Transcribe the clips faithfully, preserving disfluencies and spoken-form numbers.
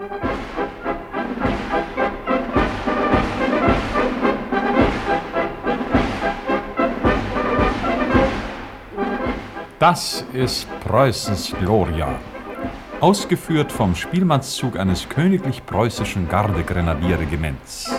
Das ist Preußens Gloria, ausgeführt vom Spielmannszug eines königlich-preußischen Gardegrenadierregiments.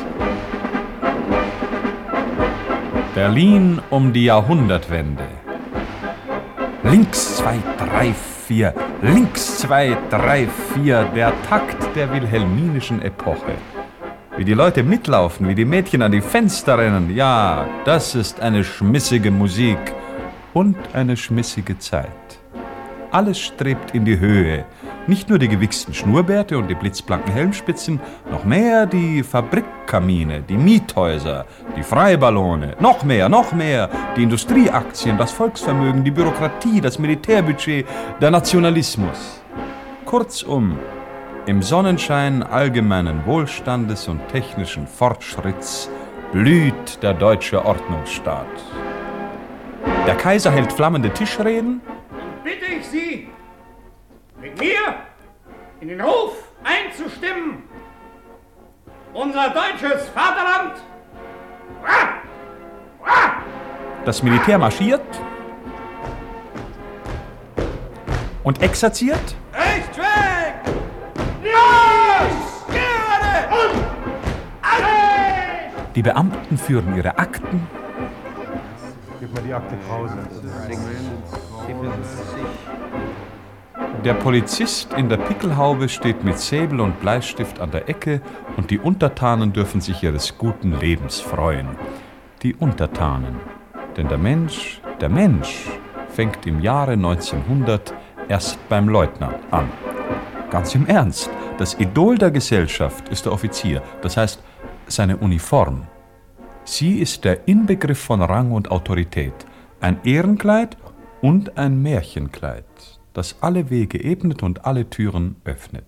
Berlin um die Jahrhundertwende. Links zwei, drei, vier, links zwei, drei, vier, der Takt der wilhelminischen Epoche. Wie die Leute mitlaufen, wie die Mädchen an die Fenster rennen, ja, das ist eine schmissige Musik. Und eine schmissige Zeit. Alles strebt in die Höhe. Nicht nur die gewichsten Schnurrbärte und die blitzblanken Helmspitzen, noch mehr die Fabrikkamine, die Miethäuser, die Freiballone, noch mehr, noch mehr die Industrieaktien, das Volksvermögen, die Bürokratie, das Militärbudget, der Nationalismus. Kurzum, im Sonnenschein allgemeinen Wohlstandes und technischen Fortschritts blüht der deutsche Ordnungsstaat. Der Kaiser hält flammende Tischreden. Und bitte ich Sie, mit mir in den Ruf einzustimmen. Unser deutsches Vaterland. Das Militär marschiert und exerziert. Rechts weg! Los! Gerade! Und alle! Die Beamten führen ihre Akten. Gib mir die Akte Krause. Der Polizist in der Pickelhaube steht mit Säbel und Bleistift an der Ecke und die Untertanen dürfen sich ihres guten Lebens freuen. Die Untertanen. Denn der Mensch, der Mensch fängt im Jahre neunzehnhundert erst beim Leutnant an. Ganz im Ernst, das Idol der Gesellschaft ist der Offizier, das heißt seine Uniform. Sie ist der Inbegriff von Rang und Autorität, ein Ehrenkleid und ein Märchenkleid, das alle Wege ebnet und alle Türen öffnet.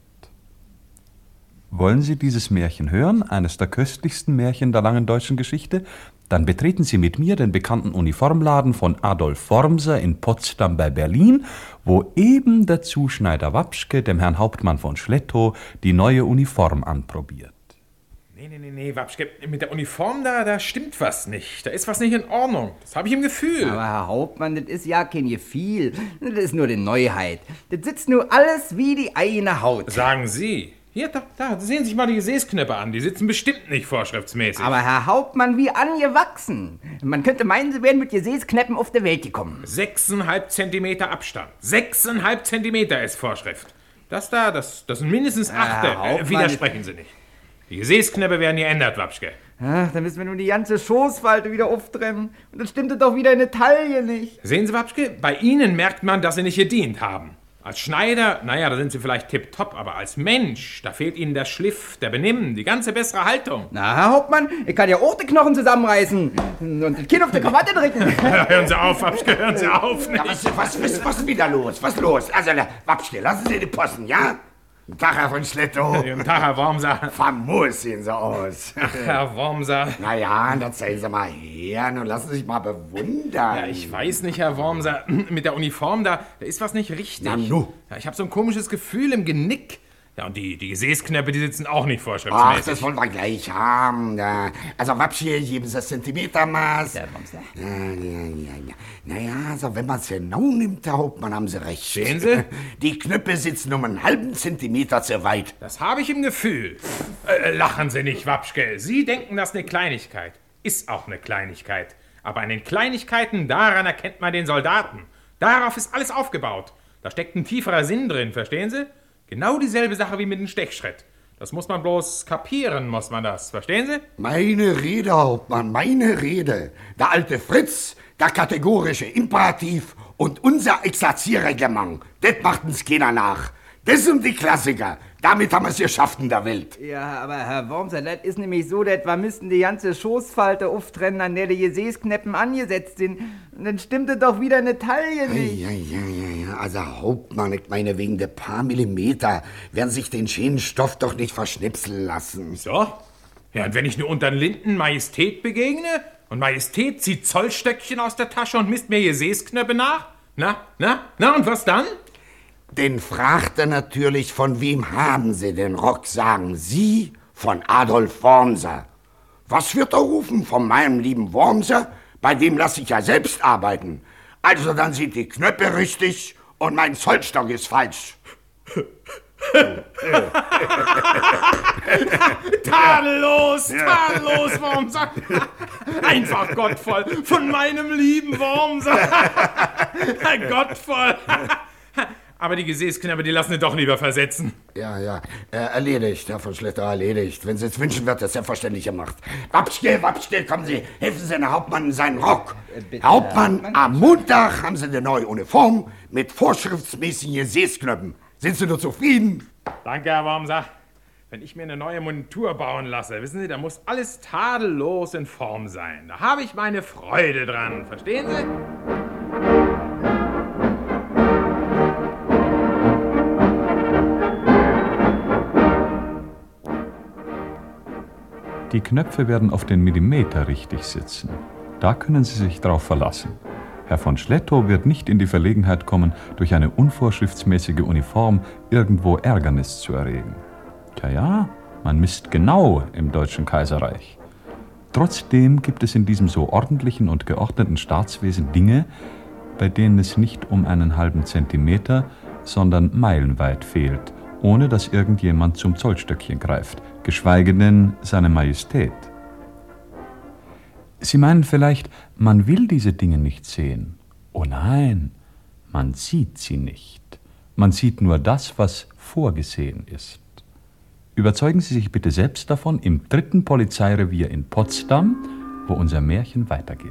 Wollen Sie dieses Märchen hören, eines der köstlichsten Märchen der langen deutschen Geschichte? Dann betreten Sie mit mir den bekannten Uniformladen von Adolf Wormser in Potsdam bei Berlin, wo eben der Zuschneider Wapschke dem Herrn Hauptmann von Schlettow die neue Uniform anprobiert. Nee, nee, nee, nee, Wapschke, mit der Uniform da, da stimmt was nicht. Da ist was nicht in Ordnung. Das habe ich im Gefühl. Aber Herr Hauptmann, das ist ja kein Gefühl. Das ist nur die Neuheit. Das sitzt nur alles wie die eine Haut. Sagen Sie. Hier, da, da, sehen Sie sich mal die Gesäßknöpfe an. Die sitzen bestimmt nicht vorschriftsmäßig. Aber Herr Hauptmann, wie angewachsen. Man könnte meinen, Sie wären mit Gesäßknöpfen auf der Welt gekommen. Sechseinhalb Zentimeter Abstand. Sechseinhalb Zentimeter ist Vorschrift. Das da, das, das sind mindestens achte. Äh, widersprechen Sie nicht. Die Gesäßknöpfe werden geändert, Wapschke. Ach, dann müssen wir nun die ganze Schoßfalte wieder auftrennen. Und dann stimmt es doch wieder in der Taille nicht. Sehen Sie, Wapschke, bei Ihnen merkt man, dass Sie nicht gedient haben. Als Schneider, naja, da sind Sie vielleicht tipptopp, aber als Mensch, da fehlt Ihnen der Schliff, der Benimm, die ganze bessere Haltung. Na, Herr Hauptmann, ich kann ja auch die Knochen zusammenreißen und das Kinn auf die Krawatte drücken. Hören Sie auf, Wapschke, hören Sie auf. Ja, was, was, was, was ist wieder los? Was los? Also, Wapschke, lassen Sie die Posten, ja? Guten Tag, Herr von Schlettow. Guten Tag, Herr Wormser. Famos sehen Sie aus. Ach, Herr Wormser. Na ja, dann zeigen Sie mal her. Nun lassen Sie sich mal bewundern. Ja, ich weiß nicht, Herr Wormser. Mit der Uniform da, da ist was nicht richtig. Na, nu. Ja, ich habe so ein komisches Gefühl im Genick. Ja, und die, die Gesäßknöpfe, die sitzen auch nicht vorschriftsmäßig. Ach, das wollen wir gleich haben. Ja. Also, Wapschke, geben Sie das Zentimetermaß. Ja, Wormser. Ja, ja, ja, ja. Naja, also, wenn man es genau nimmt, Herr Hauptmann, haben Sie recht. Sehen Sie? Die Knöpfe sitzen um einen halben Zentimeter zu weit. Das habe ich im Gefühl. Äh, lachen Sie nicht, Wapschke. Sie denken, das ist eine Kleinigkeit. Ist auch eine Kleinigkeit. Aber an den Kleinigkeiten, daran erkennt man den Soldaten. Darauf ist alles aufgebaut. Da steckt ein tieferer Sinn drin, verstehen Sie? Genau dieselbe Sache wie mit dem Stechschritt. Das muss man bloß kapieren, muss man das. Verstehen Sie? Meine Rede, Hauptmann, meine Rede. Der alte Fritz, der kategorische Imperativ und unser Exerzierreglement. Das macht uns keiner nach. Das sind die Klassiker. Damit haben wir es geschafft in der Welt. Ja, aber Herr Wormser, das ist nämlich so, dass wir müssten die ganze Schoßfalte auftrennen, an der die Gesäßknöpfe angesetzt sind. Und dann stimmt es doch wieder eine Taille nicht. Ja, ja, ja, ja. Also Hauptmann, ich meine, wegen der paar Millimeter werden sich den schönen Stoff doch nicht verschnipseln lassen. So? Ja, und wenn ich nur unter den Linden Majestät begegne und Majestät zieht Zollstöckchen aus der Tasche und misst mir Gesäßknöpfe nach? Na, na, na, und was dann? Den fragt er natürlich, von wem haben Sie den Rock, sagen Sie, von Adolf Wormser. Was wird er rufen, von meinem lieben Wormser? Bei dem lasse ich ja selbst arbeiten. Also dann sind die Knöpfe richtig und mein Zollstock ist falsch. Tadellos, tadellos, Wormser. Einfach gottvoll, von meinem lieben Wormser. Gottvoll. Aber die Gesäßknabe, die lassen wir doch lieber versetzen. Ja, ja, äh, erledigt, Herr von Schletter, erledigt. Wenn Sie es wünschen, wird das selbstverständlich gemacht. Wapschke, Wapschke, kommen Sie, helfen Sie dem Hauptmann in seinen Rock. Herr Hauptmann, am Montag haben Sie eine neue Uniform mit vorschriftsmäßigen Gesäßknöpfen. Sind Sie nur zufrieden? Danke, Herr Wormser. Wenn ich mir eine neue Montur bauen lasse, wissen Sie, da muss alles tadellos in Form sein. Da habe ich meine Freude dran, verstehen Sie? Die Knöpfe werden auf den Millimeter richtig sitzen. Da können Sie sich drauf verlassen. Herr von Schlettow wird nicht in die Verlegenheit kommen, durch eine unvorschriftsmäßige Uniform irgendwo Ärgernis zu erregen. Tja ja, man misst genau im Deutschen Kaiserreich. Trotzdem gibt es in diesem so ordentlichen und geordneten Staatswesen Dinge, bei denen es nicht um einen halben Zentimeter, sondern meilenweit fehlt, ohne dass irgendjemand zum Zollstöckchen greift, geschweige denn seine Majestät. Sie meinen vielleicht, man will diese Dinge nicht sehen. Oh nein, man sieht sie nicht. Man sieht nur das, was vorgesehen ist. Überzeugen Sie sich bitte selbst davon im dritten Polizeirevier in Potsdam, wo unser Märchen weitergeht.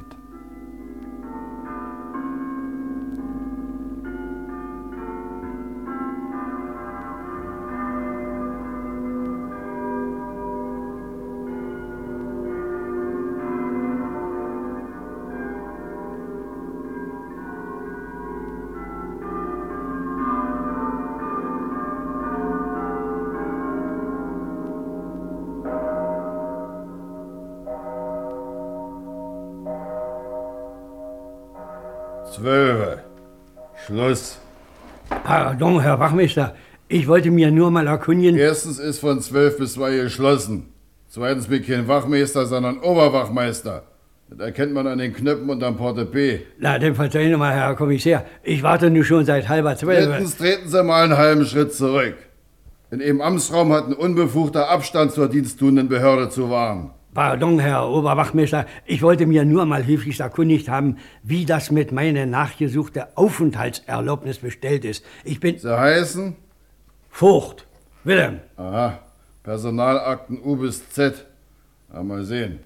Zwölfe. Schluss. Pardon, Herr Wachmeister. Ich wollte mir nur mal erkundigen... Erstens ist von zwölf bis zwei geschlossen. Zweitens bin ich kein Wachmeister, sondern Oberwachmeister. Das erkennt man an den Knöpfen und am Portepee. Na, dann verzeihen Sie mal, Herr Kommissär. Ich warte nun schon seit halber zwölf. Drittens treten Sie mal einen halben Schritt zurück. In Ihrem Amtsraum hat ein unbefugter Abstand zur diensttuenden Behörde zu wahren. Pardon, Herr Oberwachmeister, ich wollte mir nur mal höflich erkundigt haben, wie das mit meiner nachgesuchten Aufenthaltserlaubnis bestellt ist. Ich bin... Sie heißen? Vogt. Wilhelm. Aha. Personalakten U bis Z. Ja, mal sehen.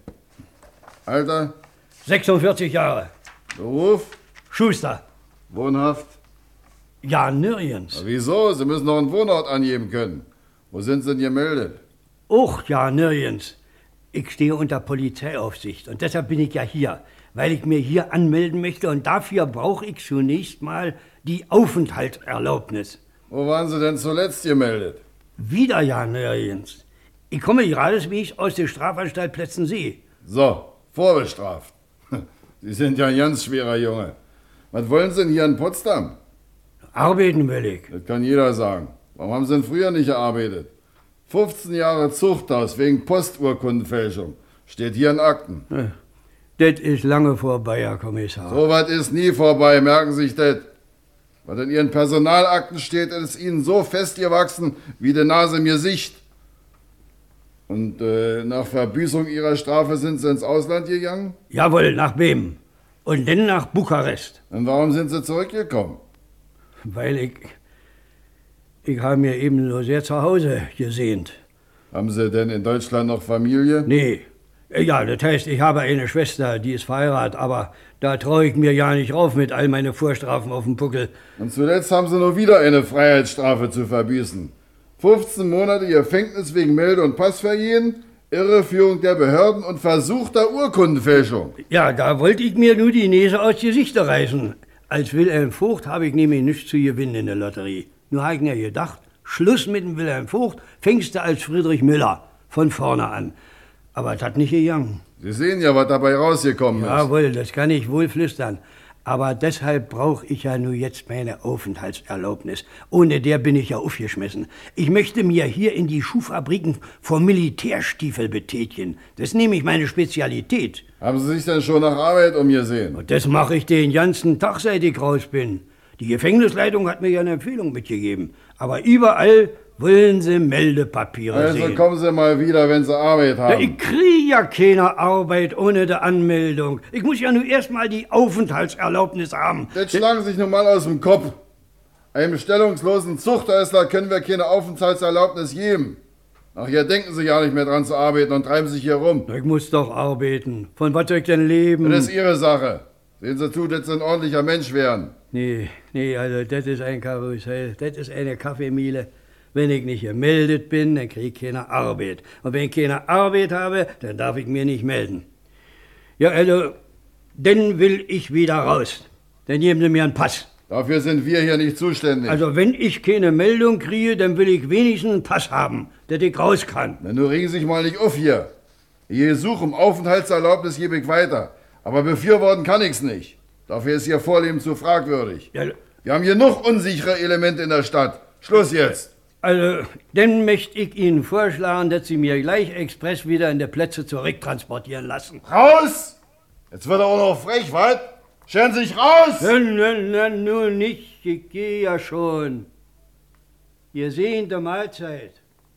Alter? sechsundvierzig Jahre. Beruf? Schuster. Wohnhaft? Ja, nirgends. Na, wieso? Sie müssen noch einen Wohnort angeben können. Wo sind Sie denn gemeldet? Och, ja, nirgends. Ich stehe unter Polizeiaufsicht und deshalb bin ich ja hier, weil ich mir hier anmelden möchte und dafür brauche ich zunächst mal die Aufenthaltserlaubnis. Wo waren Sie denn zuletzt gemeldet? Wieder ja nirgends. Ich komme geradeswegs aus der Strafanstalt Plötzensee. So, vorbestraft. Sie sind ja ein ganz schwerer Junge. Was wollen Sie denn hier in Potsdam? Arbeiten will ich. Das kann jeder sagen. Warum haben Sie denn früher nicht gearbeitet? fünfzehn Jahre Zuchthaus wegen Posturkundenfälschung. Steht hier in Akten. Das ist lange vorbei, Herr Kommissar. So was ist nie vorbei, merken Sie sich das. Was in Ihren Personalakten steht, ist Ihnen so festgewachsen wie die Nase im Gesicht. Und äh, nach Verbüßung Ihrer Strafe sind Sie ins Ausland gegangen? Jawohl, nach Bremen. Und dann nach Bukarest. Und warum sind Sie zurückgekommen? Weil ich... Ich habe mir eben so sehr zu Hause gesehnt. Haben Sie denn in Deutschland noch Familie? Nee. Ja, das heißt, ich habe eine Schwester, die ist verheiratet, aber da traue ich mir ja nicht rauf mit all meinen Vorstrafen auf dem Puckel. Und zuletzt haben Sie noch wieder eine Freiheitsstrafe zu verbüßen. fünfzehn Monate Gefängnis wegen Melde- und Passvergehen, Irreführung der Behörden und versuchter Urkundenfälschung. Ja, da wollte ich mir nur die Nase aus Gesichter reißen. Als Wilhelm Vogt habe ich nämlich nichts zu gewinnen in der Lotterie. Nur habe ich mir gedacht, Schluss mit dem Wilhelm Vogt, fängst du als Friedrich Müller von vorne an. Aber das hat nicht gegangen. Sie sehen ja, was dabei rausgekommen ist. Jawohl, das kann ich wohl flüstern. Aber deshalb brauche ich ja nur jetzt meine Aufenthaltserlaubnis. Ohne der bin ich ja aufgeschmissen. Ich möchte mir hier in die Schuhfabriken vor Militärstiefel betätigen. Das ist nämlich meine Spezialität. Haben Sie sich denn schon nach Arbeit umgesehen? Und das mache ich den ganzen Tag, seit ich raus bin. Die Gefängnisleitung hat mir ja eine Empfehlung mitgegeben. Aber überall wollen sie Meldepapiere also sehen. Also kommen Sie mal wieder, wenn Sie Arbeit haben. Ja, ich kriege ja keine Arbeit ohne die Anmeldung. Ich muss ja nur erst mal die Aufenthaltserlaubnis haben. Das schlagen Sie sich nun mal aus dem Kopf. Einem stellungslosen Zuchtässler können wir keine Aufenthaltserlaubnis geben. Nachher denken Sie ja nicht mehr dran zu arbeiten und treiben sich hier rum. Ich muss doch arbeiten. Von was soll ich denn leben? Das ist Ihre Sache. Sehen Sie zu, dass Sie ein ordentlicher Mensch werden. Nee, nee, also das ist ein Karussell. Das ist eine Kaffeemühle. Wenn ich nicht gemeldet bin, dann kriege ich keine Arbeit. Und wenn ich keine Arbeit habe, dann darf ich mir nicht melden. Ja, also, dann will ich wieder raus. Dann geben Sie mir einen Pass. Dafür sind wir hier nicht zuständig. Also, wenn ich keine Meldung kriege, dann will ich wenigstens einen Pass haben, dass ich raus kann. Na, nur regen Sie sich mal nicht auf hier. Ihr Gesuch um Aufenthaltserlaubnis gebe ich weiter. Aber befürworten kann ich's nicht. Dafür ist Ihr Vorleben zu fragwürdig. Ja. Wir haben genug unsichere Elemente in der Stadt. Schluss jetzt. Also, dann möchte ich Ihnen vorschlagen, dass Sie mir gleich express wieder in der Plätze zurücktransportieren lassen. Raus! Jetzt wird er auch noch frech, was? Stellen Sie sich raus! Na, na, na, nur nicht. Ich gehe ja schon. Ihr seht der Mahlzeit.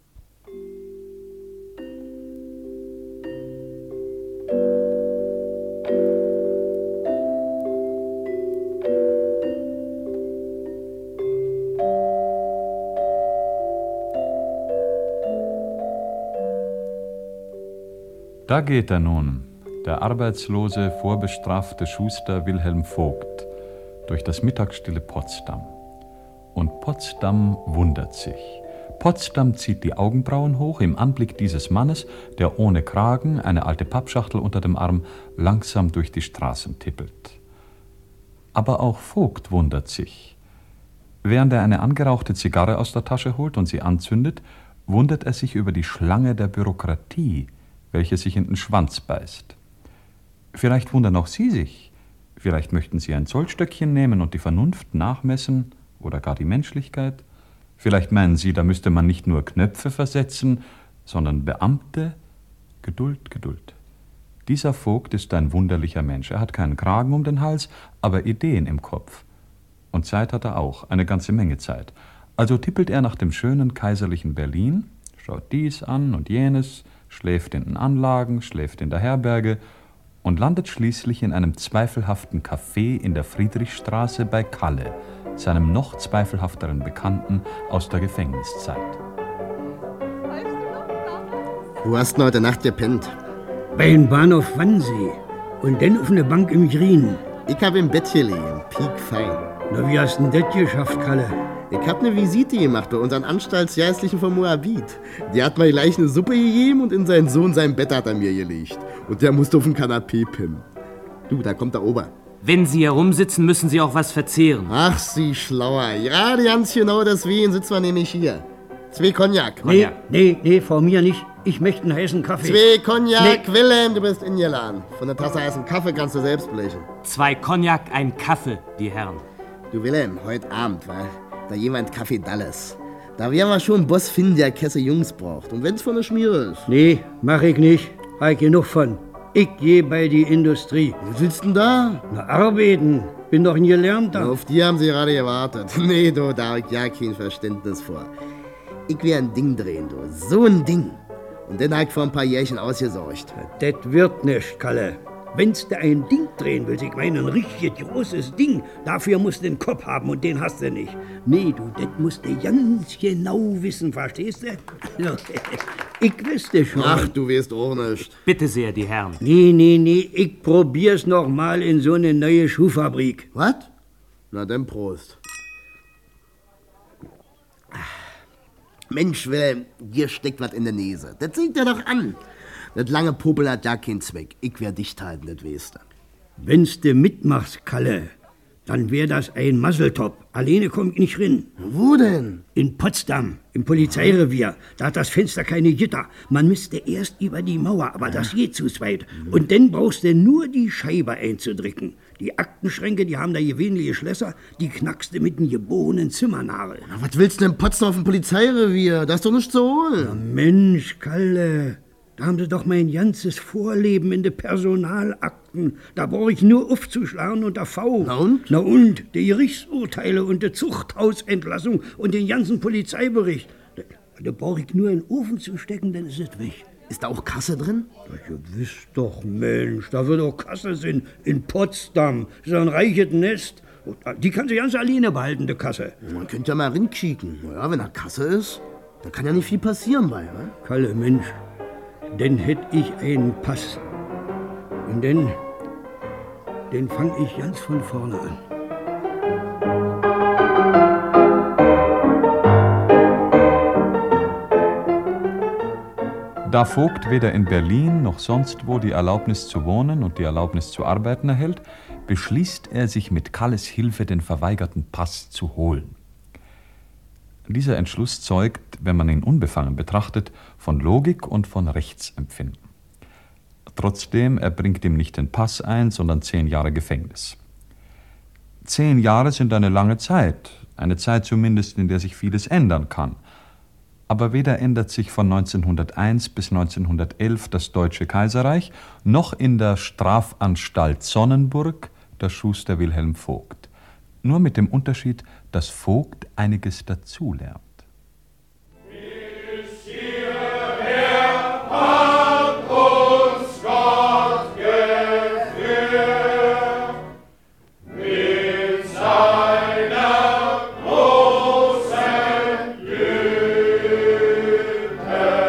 Da geht er nun, der arbeitslose, vorbestrafte Schuster Wilhelm Vogt, durch das mittagsstille Potsdam. Und Potsdam wundert sich. Potsdam zieht die Augenbrauen hoch im Anblick dieses Mannes, der ohne Kragen, eine alte Pappschachtel unter dem Arm, langsam durch die Straßen tippelt. Aber auch Vogt wundert sich. Während er eine angerauchte Zigarre aus der Tasche holt und sie anzündet, wundert er sich über die Schlange der Bürokratie, welche sich in den Schwanz beißt. Vielleicht wundern auch Sie sich. Vielleicht möchten Sie ein Zollstöckchen nehmen und die Vernunft nachmessen oder gar die Menschlichkeit. Vielleicht meinen Sie, da müsste man nicht nur Knöpfe versetzen, sondern Beamte. Geduld, Geduld. Dieser Vogt ist ein wunderlicher Mensch. Er hat keinen Kragen um den Hals, aber Ideen im Kopf. Und Zeit hat er auch, eine ganze Menge Zeit. Also tippelt er nach dem schönen kaiserlichen Berlin, schaut dies an und jenes, schläft in den Anlagen, schläft in der Herberge und landet schließlich in einem zweifelhaften Café in der Friedrichstraße bei Kalle, seinem noch zweifelhafteren Bekannten aus der Gefängniszeit. Wo hast du heute Nacht gepennt? Beim Bahnhof Wannsee und dann auf eine Bank im Grün. Ich hab im Bett gelegen, piekfein. Na, wie hast denn das geschafft, Kalle? Ich hab ne Visite gemacht bei unseren Anstaltsgeistlichen vom Moabit. Der hat mir gleich eine Suppe gegeben und in seinen Sohn sein Bett hat er mir gelegt. Und der musste auf dem Kanapee pennen. Du, da kommt der Ober. Wenn Sie hier rumsitzen, müssen Sie auch was verzehren. Ach, Sie Schlauer. Ja, ganz genau deswegen sitzen wir nämlich hier. Zwei Cognac. Nee, nee, nee, vor mir nicht. Ich möchte einen heißen Kaffee. Zwei Cognac, nee. Wilhelm, du bist ingeladen. Von der Tasse heißen Kaffee kannst du selbst blechen. Zwei Cognac, ein Kaffee, die Herren. Du Wilhelm, heute Abend, wa? Da jemand Kaffee Dallas. Da werden wir schon einen Boss finden, der Kesse Jungs braucht. Und wenn's von der Schmiere ist. Nee, mach ich nicht. Hab ich genug von. Ich geh bei die Industrie. Wo sitzt denn da? Na, arbeiten. Bin doch ein Gelernter. Auf die haben sie gerade gewartet. Nee, du, da hab ich ja kein Verständnis vor. Ich will ein Ding drehen, du. So ein Ding. Und dann hab ich vor ein paar Jährchen ausgesorgt. Das wird nicht, Kalle. Wenn's da ein Ding drehen willst, ich meine ein richtig großes Ding, dafür musst du den Kopf haben und den hast du nicht. Nee, du, das musst du ganz genau wissen, verstehst du? Also, ich wüsste schon. Ach, du weißt auch nicht. Bitte sehr, die Herren. Nee, nee, nee, ich probier's noch mal in so eine neue Schuhfabrik. Was? Na dann Prost. Mensch, Wilhelm, dir steckt was in der Nase. Das sieht dir doch an. Das lange Popel hat ja keinen Zweck. Ich wär dicht halten, das weißt du. Wenn's du mitmachst, Kalle, dann wär das ein Masseltop. Alleine komm ich nicht rin. Wo denn? In Potsdam, im Polizeirevier. Da hat das Fenster keine Gitter. Man müsste erst über die Mauer, aber das geht zu zweit. Und dann brauchst du nur die Scheibe einzudrücken. Die Aktenschränke, die haben da gewöhnliche Schlösser, die knackst du mit einem gebohenen Zimmernagel. Na, was willst du denn in Potsdam auf dem Polizeirevier? Da ist doch nichts zu holen. Na Mensch, Kalle, da haben sie doch mein ganzes Vorleben in den Personalakten. Da brauche ich nur aufzuschlagen und der V. Na und? Na und? Die Gerichtsurteile und die Zuchthausentlassung und den ganzen Polizeibericht. Da, da brauche ich nur in den Ofen zu stecken, dann ist es weg. Ist da auch Kasse drin? Ja, wisst doch, Mensch, da wird auch Kasse sein. In Potsdam. Das ist ein reiches Nest. Die kann sie ganz alleine behalten, die Kasse. Man könnte ja mal rinkicken. Naja, wenn da Kasse ist, da kann ja nicht viel passieren bei, ne? Kalle, Mensch, dann hätte ich einen Pass. Und dann, dann fange ich ganz von vorne an. Da Vogt weder in Berlin noch sonst wo die Erlaubnis zu wohnen und die Erlaubnis zu arbeiten erhält, beschließt er, sich mit Kalles Hilfe den verweigerten Pass zu holen. Dieser Entschluss zeugt, wenn man ihn unbefangen betrachtet, von Logik und von Rechtsempfinden. Trotzdem, er bringt ihm nicht den Pass ein, sondern zehn Jahre Gefängnis. Zehn Jahre sind eine lange Zeit, eine Zeit zumindest, in der sich vieles ändern kann. Aber weder ändert sich von neunzehnhunderteins bis neunzehnhundertelf das Deutsche Kaiserreich, noch in der Strafanstalt Sonnenburg der Schuster Wilhelm Vogt. Nur mit dem Unterschied, dass Vogt einiges dazulernt. Bis hierher hat uns Gott geführt, mit seiner großen Güte.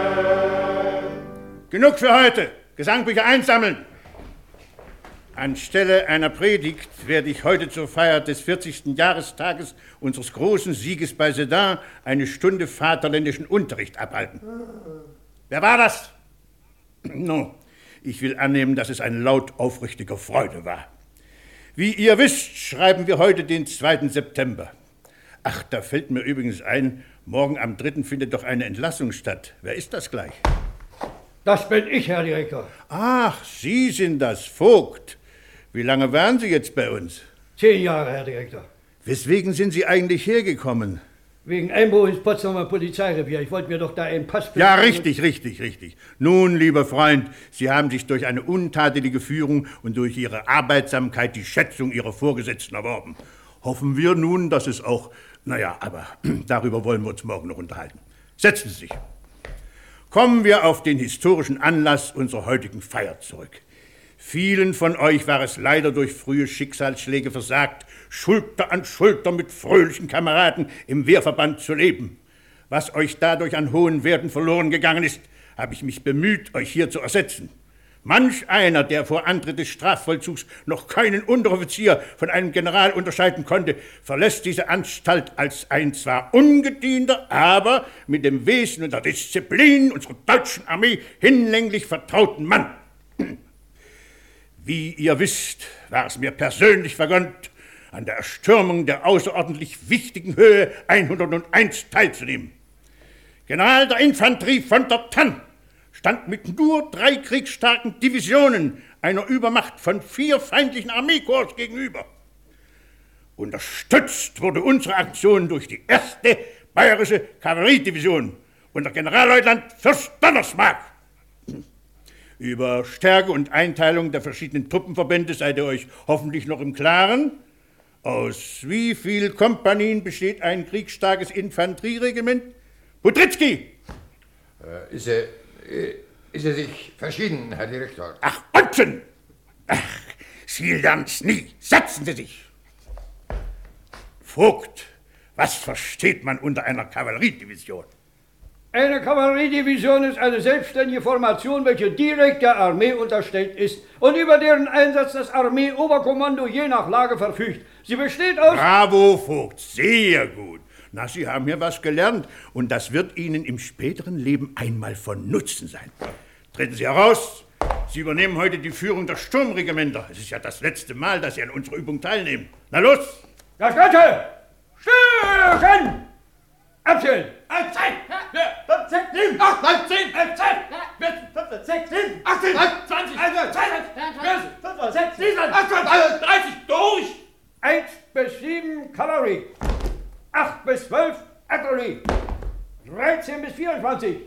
Genug für heute. Gesangbücher einsammeln. Anstelle einer Predigt werde ich heute zur Feier des vierzigsten Jahrestages unseres großen Sieges bei Sedan eine Stunde vaterländischen Unterricht abhalten. Wer war das? No, ich will annehmen, dass es ein Laut aufrichtiger Freude war. Wie ihr wisst, schreiben wir heute den zweiten September. Ach, da fällt mir übrigens ein, morgen am dritten findet doch eine Entlassung statt. Wer ist das gleich? Das bin ich, Herr Direktor. Ach, Sie sind das, Vogt. Wie lange waren Sie jetzt bei uns? Zehn Jahre, Herr Direktor. Weswegen sind Sie eigentlich hergekommen? Wegen Einbruch ins Potsdamer Polizeirevier. Ich wollte mir doch da einen Pass... Ja, richtig, richtig, richtig. Nun, lieber Freund, Sie haben sich durch eine untadelige Führung und durch Ihre Arbeitsamkeit die Schätzung Ihrer Vorgesetzten erworben. Hoffen wir nun, dass es auch... Naja, aber darüber wollen wir uns morgen noch unterhalten. Setzen Sie sich. Kommen wir auf den historischen Anlass unserer heutigen Feier zurück. Vielen von euch war es leider durch frühe Schicksalsschläge versagt, Schulter an Schulter mit fröhlichen Kameraden im Wehrverband zu leben. Was euch dadurch an hohen Werten verloren gegangen ist, habe ich mich bemüht, euch hier zu ersetzen. Manch einer, der vor Antritt des Strafvollzugs noch keinen Unteroffizier von einem General unterscheiden konnte, verlässt diese Anstalt als ein zwar ungedienter, aber mit dem Wesen und der Disziplin unserer deutschen Armee hinlänglich vertrauten Mann. Wie ihr wisst, war es mir persönlich vergönnt, an der Erstürmung der außerordentlich wichtigen Höhe hunderteins teilzunehmen. General der Infanterie von der Tann stand mit nur drei kriegsstarken Divisionen einer Übermacht von vier feindlichen Armeekorps gegenüber. Unterstützt wurde unsere Aktion durch die erste bayerische Kavalleriedivision unter Generalleutnant Fürst Donnersmarck. Über Stärke und Einteilung der verschiedenen Truppenverbände seid ihr euch hoffentlich noch im Klaren. Aus wie viel Kompanien besteht ein kriegsstarkes Infanterieregiment? Budritzky! Äh, ist, er, äh, ist er sich verschieden, Herr Direktor? Ach, Unsinn! Ach, Sie lernt's nie. Setzen Sie sich! Vogt, was versteht man unter einer Kavalleriedivision? Eine Kavalleriedivision ist eine selbstständige Formation, welche direkt der Armee unterstellt ist und über deren Einsatz das Armeeoberkommando je nach Lage verfügt. Sie besteht aus... Bravo, Vogt, sehr gut. Na, Sie haben hier was gelernt und das wird Ihnen im späteren Leben einmal von Nutzen sein. Treten Sie heraus. Sie übernehmen heute die Führung der Sturmregimenter. Es ist ja das letzte Mal, dass Sie an unserer Übung teilnehmen. Na los! Das Ganze! Stürchen! Abzählen! eins, zwei, fünf, sechs, sieben, acht, neun, zehn, elf, zwölf, vierzehn, fünfzehn, sechzehn, achtzehn, zwanzig, einundzwanzig, zweiundzwanzig, vierundzwanzig, fünfundzwanzig, sechsundzwanzig, achtundzwanzig, dreißig,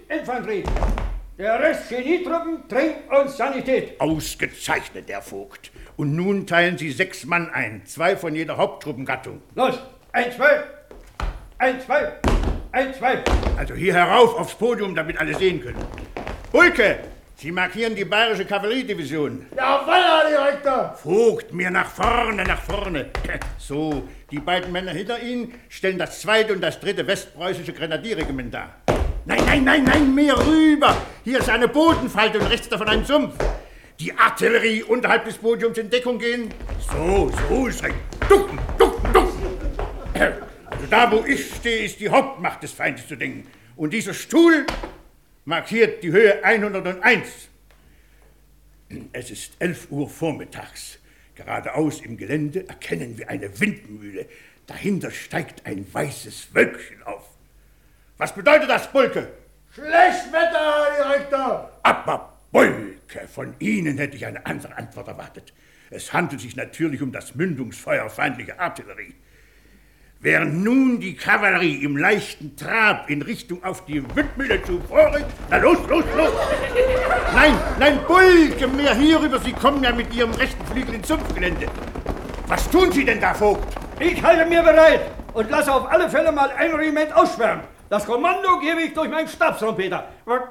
Infanterie. Der Rest Genietruppen, Trink und Sanität. Ausgezeichnet, Herr Vogt. Und nun teilen Sie sechs Mann ein, zwei von jeder Haupttruppengattung. Los, ein, zwei, ein, zwei, ein, zwei. Also hier herauf aufs Podium, damit alle sehen können. Bulke, Sie markieren die bayerische Kavalleriedivision. Jawohl, Herr Direktor. Vogt, mir nach vorne, nach vorne. So, die beiden Männer hinter Ihnen stellen das zweite und das dritte westpreußische Grenadierregiment dar. Nein, nein, nein, nein, mehr rüber. Hier ist eine Bodenfalte und rechts davon ein Sumpf. Die Artillerie unterhalb des Podiums in Deckung gehen. So, so ist recht. Ducken, ducken, ducken. Also da, wo ich stehe, ist die Hauptmacht des Feindes zu denken. Und dieser Stuhl markiert die Höhe hunderteins. Es ist elf Uhr vormittags. Geradeaus im Gelände erkennen wir eine Windmühle. Dahinter steigt ein weißes Wölkchen auf. Was bedeutet das, Bulke? Schlecht Wetter, Herr Direktor. Aber Bulke, von Ihnen hätte ich eine andere Antwort erwartet. Es handelt sich natürlich um das Mündungsfeuer feindlicher Artillerie. Während nun die Kavallerie im leichten Trab in Richtung auf die Windmühle zu vorrückt, na los, los, los! Nein, nein, Bulke, mehr hierüber, Sie kommen ja mit Ihrem rechten Flügel ins Sumpfgelände. Was tun Sie denn da, Vogt? Ich halte mir bereit und lasse auf alle Fälle mal ein Regiment ausschwärmen. Das Kommando gebe ich durch meinen Stabstrompeter.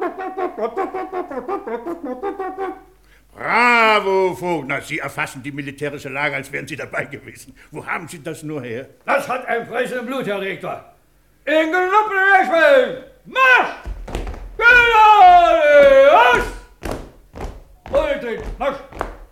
Bravo, Vogt. Na, Sie erfassen die militärische Lage, als wären Sie dabei gewesen. Wo haben Sie das nur her? Das hat ein Fleisch im Blut, Herr Rektor. In Gruppenrecht! Marsch! Geradeaus! Volltritt, Marsch!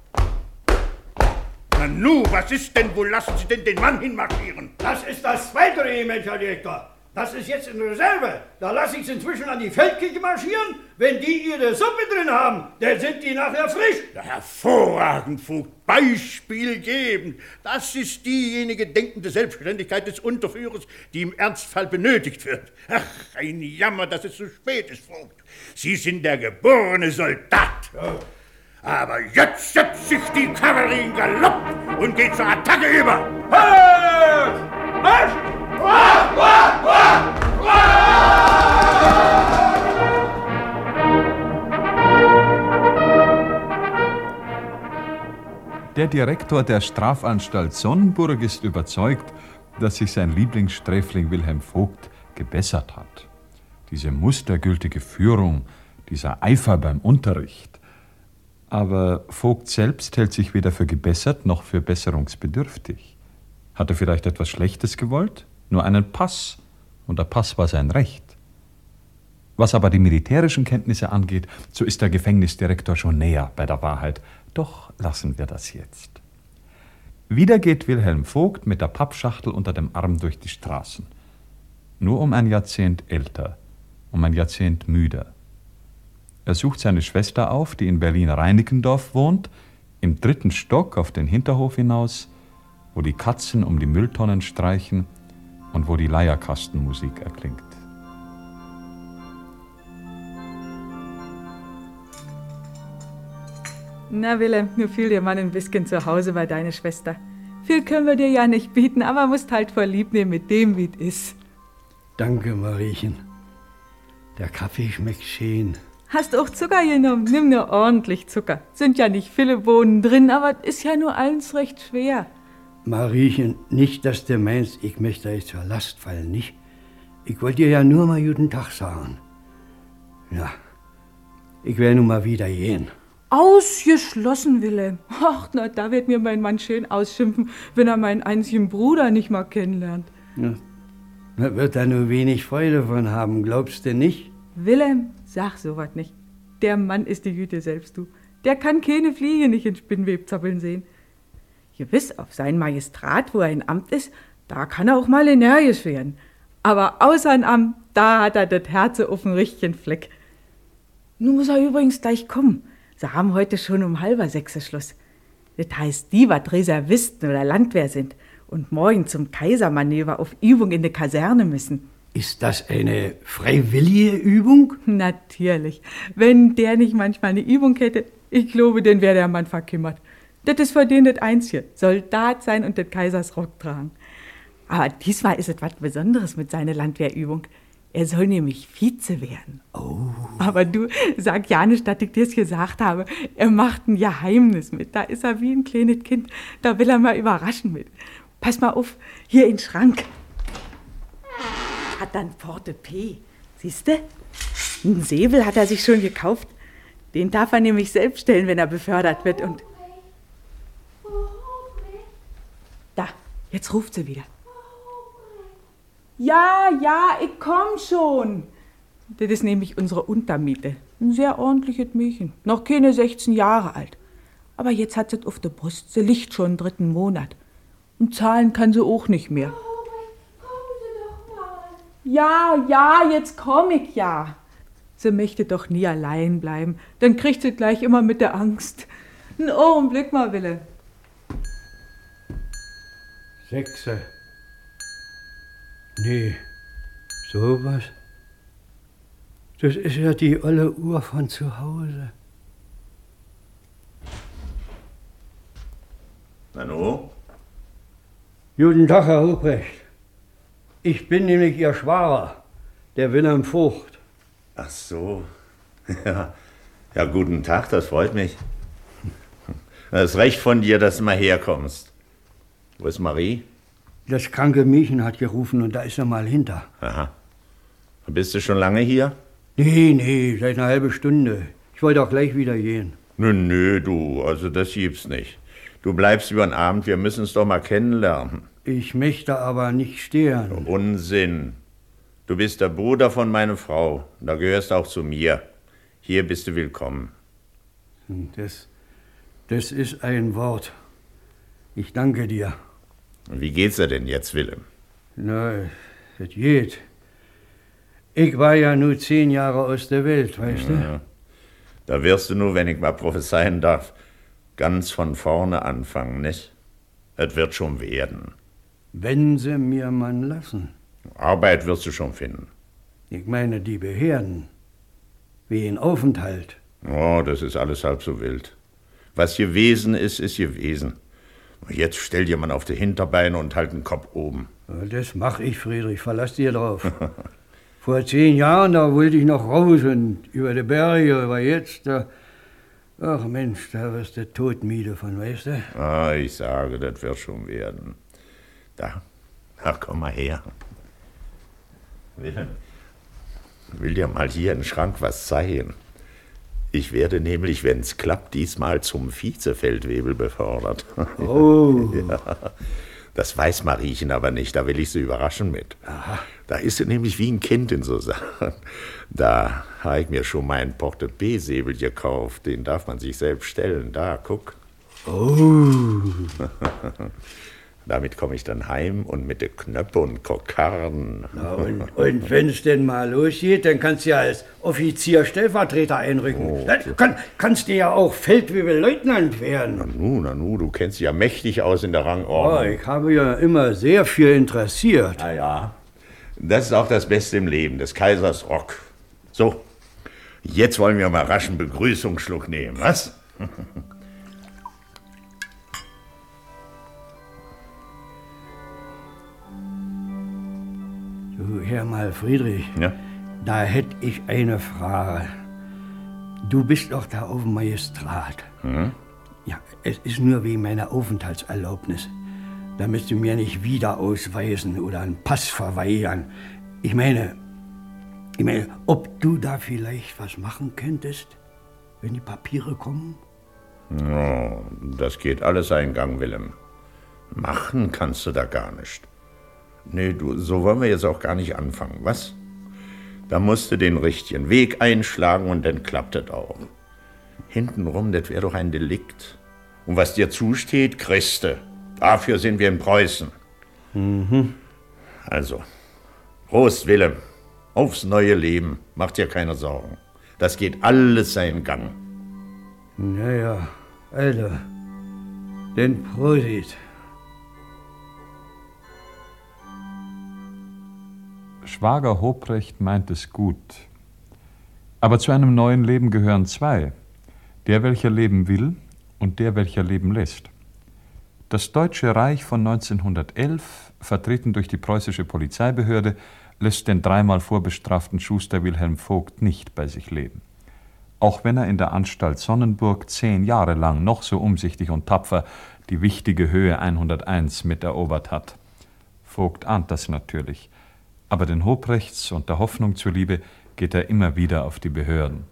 Nanu, was ist denn? Wo lassen Sie denn den Mann hinmarschieren? Das ist das zweite Regiment, Herr Direktor. Das ist jetzt in Reserve. Da lasse ich es inzwischen an die Feldkirche marschieren. Wenn die ihre Suppe drin haben, dann sind die nachher frisch. Ja, hervorragend, Vogt. Beispielgebend. Das ist diejenige denkende Selbstständigkeit des Unterführers, die im Ernstfall benötigt wird. Ach, ein Jammer, dass es zu spät ist, Vogt. Sie sind der geborene Soldat. Ja. Aber jetzt setzt sich die Kavallerie in Galopp und geht zur Attacke über. Halt! Marsch! Wah, wah, wah, wah! Der Direktor der Strafanstalt Sonnenburg ist überzeugt, dass sich sein Lieblingssträfling Wilhelm Vogt gebessert hat. Diese mustergültige Führung, dieser Eifer beim Unterricht. Aber Vogt selbst hält sich weder für gebessert noch für besserungsbedürftig. Hat er vielleicht etwas Schlechtes gewollt? Nur einen Pass. Und der Pass war sein Recht. Was aber die militärischen Kenntnisse angeht, so ist der Gefängnisdirektor schon näher bei der Wahrheit. Doch lassen wir das jetzt. Wieder geht Wilhelm Vogt mit der Pappschachtel unter dem Arm durch die Straßen. Nur um ein Jahrzehnt älter, um ein Jahrzehnt müder. Er sucht seine Schwester auf, die in Berlin-Reinickendorf wohnt, im dritten Stock auf den Hinterhof hinaus, wo die Katzen um die Mülltonnen streichen und wo die Leierkastenmusik erklingt. Na Willem, nur fühl dir mal ein bisschen zu Hause bei deiner Schwester. Viel können wir dir ja nicht bieten, aber musst halt voll lieb nehmen mit dem, wie es ist. Danke, Mariechen. Der Kaffee schmeckt schön. Hast auch Zucker genommen? Nimm nur ordentlich Zucker. Sind ja nicht viele Bohnen drin, aber ist ja nur alles recht schwer. Mariechen, nicht, dass du meinst, ich möchte euch zur Last fallen, nicht? Ich wollte dir ja nur mal guten Tag sagen. Ja, ich werde nun mal wieder gehen. Ausgeschlossen, Willem. Ach, na, da wird mir mein Mann schön ausschimpfen, wenn er meinen einzigen Bruder nicht mal kennenlernt. Ja, da wird er nur wenig Freude von haben, glaubst du nicht? Willem, sag sowas nicht. Der Mann ist die Güte selbst, du. Der kann keine Fliege nicht in Spinnweb zappeln sehen. Gewiss, auf sein Magistrat, wo er in Amt ist, da kann er auch mal energisch werden. Aber außer ein Amt, da hat er das Herz auf dem richtigen Fleck. Nun muss er übrigens gleich kommen. Sie haben heute schon um halber sechs Schluss. Das heißt, die, was Reservisten oder Landwehr sind und morgen zum Kaisermanöver auf Übung in der Kaserne müssen. Ist das eine freiwillige Übung? Natürlich. Wenn der nicht manchmal eine Übung hätte, ich glaube, dann wäre der Mann verkümmert. Das ist für den das Einzige. Soldat sein und des Kaisers Rock tragen. Aber diesmal ist es was Besonderes mit seiner Landwehrübung. Er soll nämlich Vize werden. Oh. Aber du, sag ja nicht, dass ich dir's gesagt habe. Er macht ein Geheimnis mit. Da ist er wie ein kleines Kind. Da will er mal überraschen mit. Pass mal auf, hier in den Schrank. Hat dann Porte P. Siehst du? Einen Säbel hat er sich schon gekauft. Den darf er nämlich selbst stellen, wenn er befördert wird. Und da, jetzt ruft sie wieder. Ja, ja, ich komm schon. Das ist nämlich unsere Untermiete. Ein sehr ordentliches Mädchen. Noch keine sechzehn Jahre alt. Aber jetzt hat sie es auf der Brust. Sie liegt schon im dritten Monat. Und zahlen kann sie auch nicht mehr. Ja, ja, jetzt komm ich ja. Sie möchte doch nie allein bleiben. Dann kriegt sie gleich immer mit der Angst. Einen Augenblick mal, Wille. Sechse. Nee, sowas. Das ist ja die olle Uhr von zu Hause. Nanu? Guten Tag, Herr Ruprecht. Ich bin nämlich Ihr Schwager, der Wilhelm Vogt. Ach so. Ja. Ja, guten Tag, das freut mich. Das ist recht von dir, dass du mal herkommst. Wo ist Marie? Das kranke Mädchen hat gerufen und da ist er mal hinter. Aha. Bist du schon lange hier? Nee, nee, seit einer halben Stunde. Ich wollte auch gleich wieder gehen. Nö, nö, du, also das gibt's nicht. Du bleibst über den Abend, wir müssen es doch mal kennenlernen. Ich möchte aber nicht stehen. Unsinn. Du bist der Bruder von meiner Frau. Da gehörst auch zu mir. Hier bist du willkommen. Das, das ist ein Wort. Ich danke dir. Wie geht's dir denn jetzt, Willem? Na, es geht. Ich war ja nur zehn Jahre aus der Welt, weißt du? Ja. Da wirst du nur, wenn ich mal prophezeien darf, ganz von vorne anfangen, nicht? Es wird schon werden. Wenn sie mir man lassen. Arbeit wirst du schon finden. Ich meine die Behörden. Wie ein Aufenthalt. Oh, das ist alles halb so wild. Was gewesen ist, ist gewesen. Jetzt stell dir mal auf die Hinterbeine und halt den Kopf oben. Das mach ich, Friedrich. Verlass dir drauf. Vor zehn Jahren, da wollte ich noch raus und über die Berge, aber jetzt, da... Ach Mensch, da wirst du todmüde von, weißt du? Ah, ich sage, das wird schon werden. Da, ach, komm mal her. Wilhelm, will dir mal hier im Schrank was zeigen. Ich werde nämlich, wenn es klappt, diesmal zum Vizefeldwebel befördert. Oh. Ja, das weiß Mariechen aber nicht, da will ich sie überraschen mit. Aha. Da ist sie nämlich wie ein Kind in so Sachen. Da habe ich mir schon meinen Porte-B-Säbel gekauft, den darf man sich selbst stellen. Da, guck. Oh. Damit komme ich dann heim und mit den Knöpfen und Kokarden. Na und und wenn es denn mal losgeht, dann kannst du ja als Offizier Stellvertreter einrücken. Oh. Dann kann, kannst du ja auch Feldwebel-Leutnant werden. Nanu, Nanu, du kennst dich ja mächtig aus in der Rangordnung. Oh, ich habe ja immer sehr viel interessiert. Na ja, das ist auch das Beste im Leben, des Kaisers Rock. So, jetzt wollen wir mal rasch einen Begrüßungsschluck nehmen, was? Du, hör mal, Friedrich, ja? Da hätte ich eine Frage. Du bist doch da auf dem Magistrat. Hm? Ja, es ist nur wegen meiner Aufenthaltserlaubnis. Da müsst du mir nicht wieder ausweisen oder einen Pass verweigern. Ich meine, ich meine, ob du da vielleicht was machen könntest, wenn die Papiere kommen? Oh, das geht alles seinen Gang, Willem. Machen kannst du da gar nicht. Nee, du, so wollen wir jetzt auch gar nicht anfangen, was? Da musst du den richtigen Weg einschlagen und dann klappt das auch. Hintenrum, das wäre doch ein Delikt. Und was dir zusteht, kriegst du. Dafür sind wir in Preußen. Mhm. Also, Prost, Willem. Aufs neue Leben. Mach dir keine Sorgen. Das geht alles seinen Gang. Naja, also, denn Prosit. Schwager Hobrecht meint es gut. Aber zu einem neuen Leben gehören zwei. Der, welcher leben will, und der, welcher leben lässt. Das Deutsche Reich von neunzehnhundertelf, vertreten durch die preußische Polizeibehörde, lässt den dreimal vorbestraften Schuster Wilhelm Vogt nicht bei sich leben. Auch wenn er in der Anstalt Sonnenburg zehn Jahre lang noch so umsichtig und tapfer die wichtige Höhe hunderteins miterobert hat. Vogt ahnt das natürlich, aber den Hobrechts und der Hoffnung zuliebe geht er immer wieder auf die Behörden.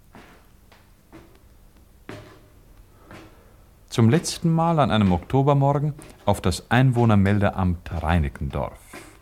Zum letzten Mal an einem Oktobermorgen auf das Einwohnermeldeamt Reinickendorf.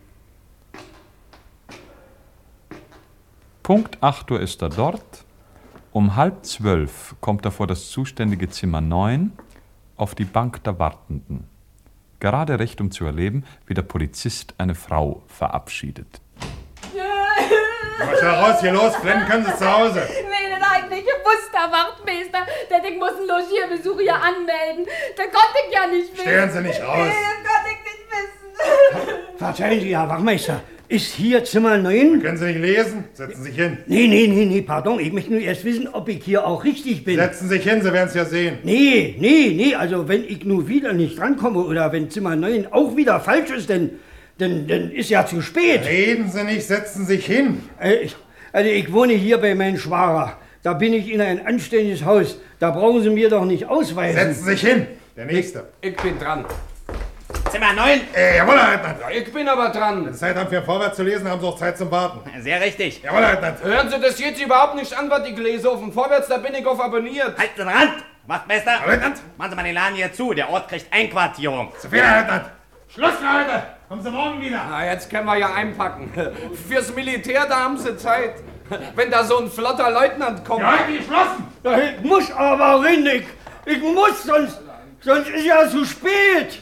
Punkt acht Uhr ist er dort. Um halb zwölf kommt er vor das zuständige Zimmer neun auf die Bank der Wartenden. Gerade recht, um zu erleben, wie der Polizist eine Frau verabschiedet. Was da raus, hier los, flennen können Sie zu Hause. Nee, den eigentlichen Musterwachtmeister, der ich muss einen Logierbesuch hier anmelden. Da konnte ich ja nicht wissen. Stehen Sie nicht raus. Nee, das konnte ich nicht wissen. Verzeihen Sie, Herr Wachmeister, ist hier Zimmer neun? Können Sie nicht lesen? Setzen Sie sich hin. Nee, nee, nee, nee, pardon, ich möchte nur erst wissen, ob ich hier auch richtig bin. Setzen Sie sich hin, Sie werden es ja sehen. Nee, nee, nee, also wenn ich nur wieder nicht rankomme oder wenn Zimmer neun auch wieder falsch ist, dann, dann, dann ist ja zu spät. Reden Sie nicht, setzen Sie sich hin. Äh, ich, also ich wohne hier bei meinem Schwager. Da bin ich in ein anständiges Haus. Da brauchen Sie mir doch nicht ausweisen. Setzen Sie sich hin. Der Nächste. Ich, ich bin dran. Zimmer neun. Äh, jawohl, Herr Leutnant. Ja, ich bin aber dran. Wenn Sie Zeit haben, für vorwärts zu lesen, haben Sie auch Zeit zum Warten. Sehr richtig. Jawohl, Herr Leutnant. Hören Sie das jetzt überhaupt nicht an, was ich lese. Auf dem Vorwärts, da bin ich auf abonniert. Halt den Rand! Wachtmeister! Herr Leutnant. Machen Sie mal den Laden hier zu. Der Ort kriegt Einquartierung. Zu viel, Herr Leutnant. Schluss für heute. Kommen Sie morgen wieder. Na, jetzt können wir ja einpacken. Fürs Militär, da haben Sie Zeit. Wenn da so ein flotter Leutnant kommt. Ja, heute geschlossen. Ja, ich muss aber rein. Ich, ich muss, sonst, sonst ist ja zu spät.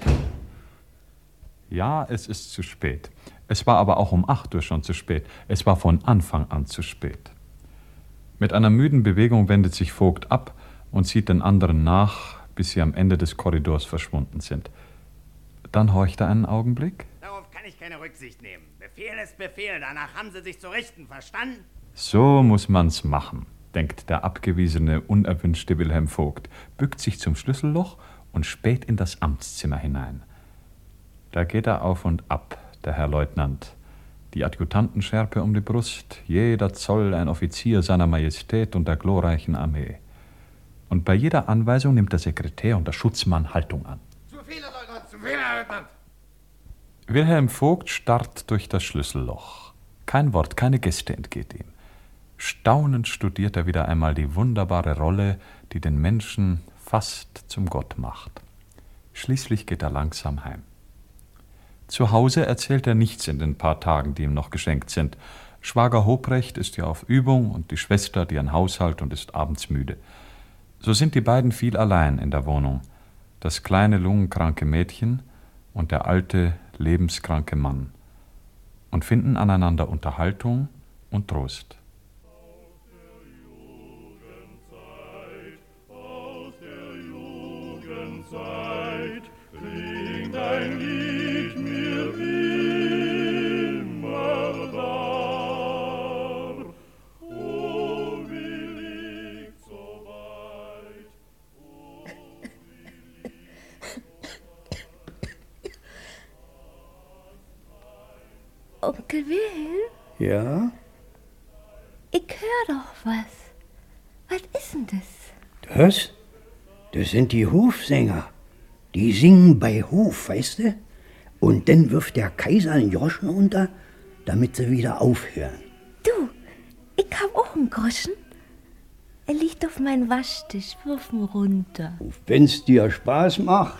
Ja, es ist zu spät. Es war aber auch um acht Uhr schon zu spät. Es war von Anfang an zu spät. Mit einer müden Bewegung wendet sich Vogt ab und sieht den anderen nach, bis sie am Ende des Korridors verschwunden sind. Dann horcht er einen Augenblick. Darauf kann ich keine Rücksicht nehmen. Befehl ist Befehl. Danach haben Sie sich zu richten. Verstanden? So muss man's machen, denkt der abgewiesene, unerwünschte Wilhelm Vogt, bückt sich zum Schlüsselloch und späht in das Amtszimmer hinein. Da geht er auf und ab, der Herr Leutnant, die Adjutantenschärpe um die Brust, jeder Zoll ein Offizier seiner Majestät und der glorreichen Armee. Und bei jeder Anweisung nimmt der Sekretär und der Schutzmann Haltung an. Zu viel, Herr Leutnant. Zu viel, Herr Leutnant. Wilhelm Vogt starrt durch das Schlüsselloch. Kein Wort, keine Geste entgeht ihm. Staunend studiert er wieder einmal die wunderbare Rolle, die den Menschen fast zum Gott macht. Schließlich geht er langsam heim. Zu Hause erzählt er nichts in den paar Tagen, die ihm noch geschenkt sind. Schwager Hobrecht ist ja auf Übung und die Schwester, die ein Haushalt und ist abends müde. So sind die beiden viel allein in der Wohnung. Das kleine lungenkranke Mädchen und der alte, lebenskranke Mann. Und finden aneinander Unterhaltung und Trost. Klingt ein Lied mir immer dar. Oh, wie liegt so weit, oh, wie liegt Onkel Wilhelm? Ja? Ich hör doch was. Was ist denn das? Das? Das sind die Hofsänger. Die singen bei Hof, weißt du? Und dann wirft der Kaiser einen Groschen unter, damit sie wieder aufhören. Du, ich hab auch einen Groschen. Er liegt auf meinem Waschtisch. Wirf ihn runter. Wenn's dir Spaß macht.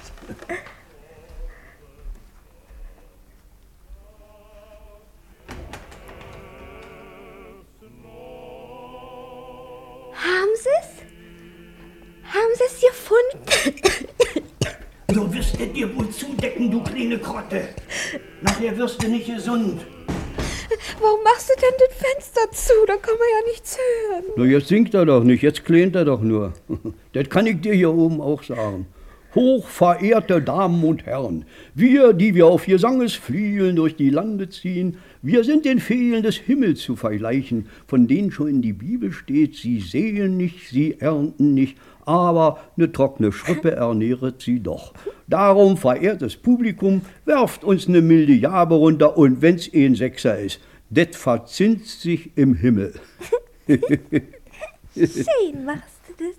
Haben sie's? Haben sie's gefunden? Du wirst es dir wohl zudecken, du kleine Krotte. Nachher wirst du nicht gesund. Warum machst du denn das Fenster zu? Da kann man ja nichts hören. Na, jetzt singt er doch nicht, jetzt klänt er doch nur. Das kann ich dir hier oben auch sagen. Hochverehrte Damen und Herren, wir, die wir auf Gesangesflügeln durch die Lande ziehen, wir sind den Feen des Himmels zu vergleichen, von denen schon in die Bibel steht, sie säen nicht, sie ernten nicht, aber eine trockene Schrippe ernähret sie doch. Darum, verehrtes Publikum, werft uns eine milde Jabe runter und wenn's ein Sechser ist, das verzinst sich im Himmel. Schön machst du das.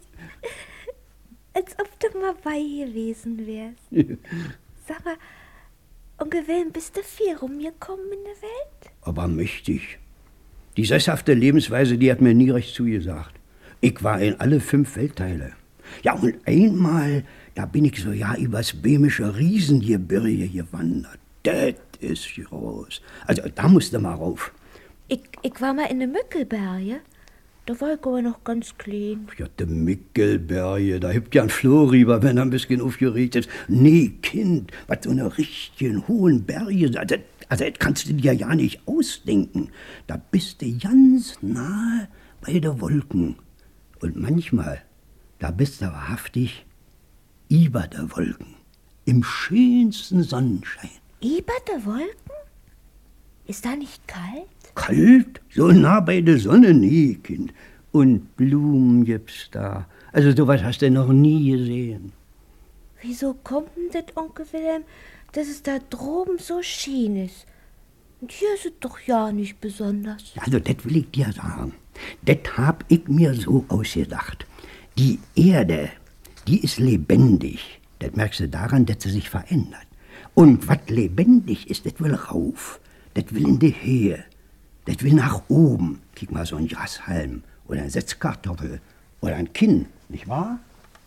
Als ob du mal bei gewesen wärst. Sag mal, Onkel Wilhelm, bist du viel rumgekommen in der Welt? Aber mächtig. Die sesshafte Lebensweise, die hat mir nie recht zugesagt. Ich war in alle fünf Weltteile. Ja, und einmal, da bin ich so ja übers böhmische Riesengebirge gewandert. Das ist groß. Also, da musst du mal rauf. Ich, ich war mal in den Mückelberge. Da war ich aber noch ganz klein. Ja, die Mickelberge, da hebt ja ein Floh rüber, wenn er ein bisschen aufgeregt ist. Nee, Kind, was so eine richtigen hohen Berge, also, also das kannst du dir ja nicht ausdenken. Da bist du ganz nahe bei den Wolken. Und manchmal, da bist du wahrhaftig über der Wolken, im schönsten Sonnenschein. Über der Wolken? Ist da nicht kalt? Kalt? So nah bei der Sonne? Nee, Kind. Und Blumen gibt's da. Also sowas hast du noch nie gesehen. Wieso kommt denn das, Onkel Wilhelm, dass es da droben so schön ist? Und hier ist es doch ja nicht besonders. Also das will ich dir sagen. Das hab ich mir so ausgedacht. Die Erde, die ist lebendig. Das merkst du daran, dass sie sich verändert. Und was lebendig ist, das will rauf. Das will in die Höhe. Das will nach oben. Kick mal, so ein Grashalm oder eine Setzkartoffel oder ein Kinn, nicht wahr?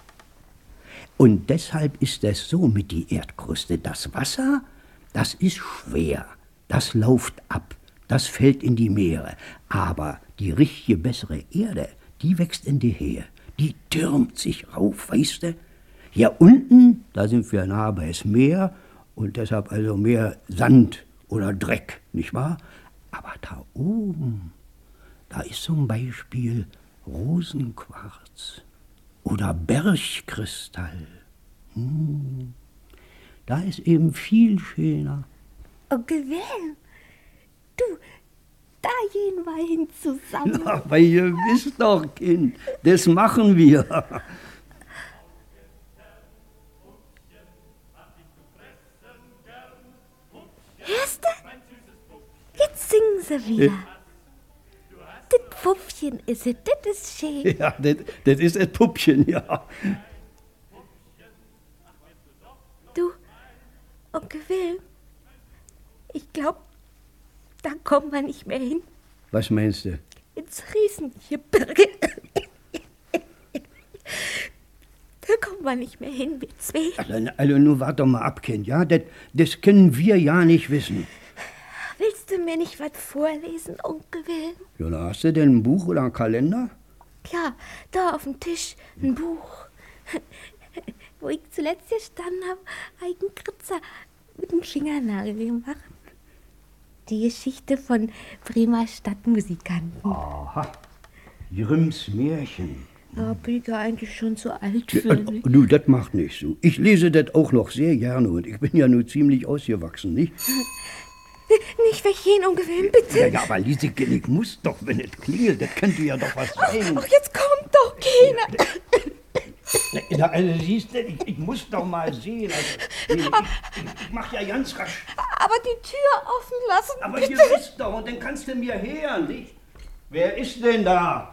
Und deshalb ist es so mit die Erdkruste. Das Wasser, das ist schwer. Das lauft ab. Das fällt in die Meere. Aber die richtige, bessere Erde, die wächst in die Höhe. Die türmt sich rauf, weißt du? Hier unten, da sind wir nah beis Meer und deshalb also mehr Sand oder Dreck, nicht wahr? Aber da oben, da ist zum Beispiel Rosenquarz oder Bergkristall. Hm. Da ist eben viel schöner. Onkel Wilhelm, du, da gehen wir hin zusammen. Na, aber ihr wisst doch, Kind, das machen wir. Hörst du? Jetzt singen sie wieder. Das Puppchen ist es, das ist schön. Ja, das, das ist ein Puppchen, ja. Du, Onkel Wilhelm, ich glaube, da kommen wir nicht mehr hin. Was meinst du? Ins Riesengebirge. Da kommen wir nicht mehr hin, wir zwei. Also, also nun wart doch mal ab, Kind, ja? Das, das können wir ja nicht wissen. Willst du mir nicht was vorlesen, Onkel Wilhelm? Ja, da hast du denn ein Buch oder einen Kalender? Ja, da auf dem Tisch ein Buch. Wo ich zuletzt gestanden habe, habe ich einen Kritzer mit dem Fingernagel gemacht. Die Geschichte von Bremer Stadtmusikanten. Aha, Grimms Märchen. Da bin ich ja eigentlich schon zu alt Ja, für. äh, du, das macht nicht so. Ich lese das auch noch sehr gerne und ich bin ja nur ziemlich ausgewachsen, nicht? Nicht weggehen, Onkel Wilhelm, bitte. Ja, ja, aber Lieseke, ich muss doch, wenn es klingelt, das könnte ja doch was sein. Ach, jetzt kommt doch keiner. Na, also siehst du, ich, ich muss doch mal sehen. Also, ich, ich, ich mach ja ganz rasch. Aber die Tür offen lassen, Aber bitte. ihr wisst doch, und dann kannst du mir hören, nicht? Wer ist denn da?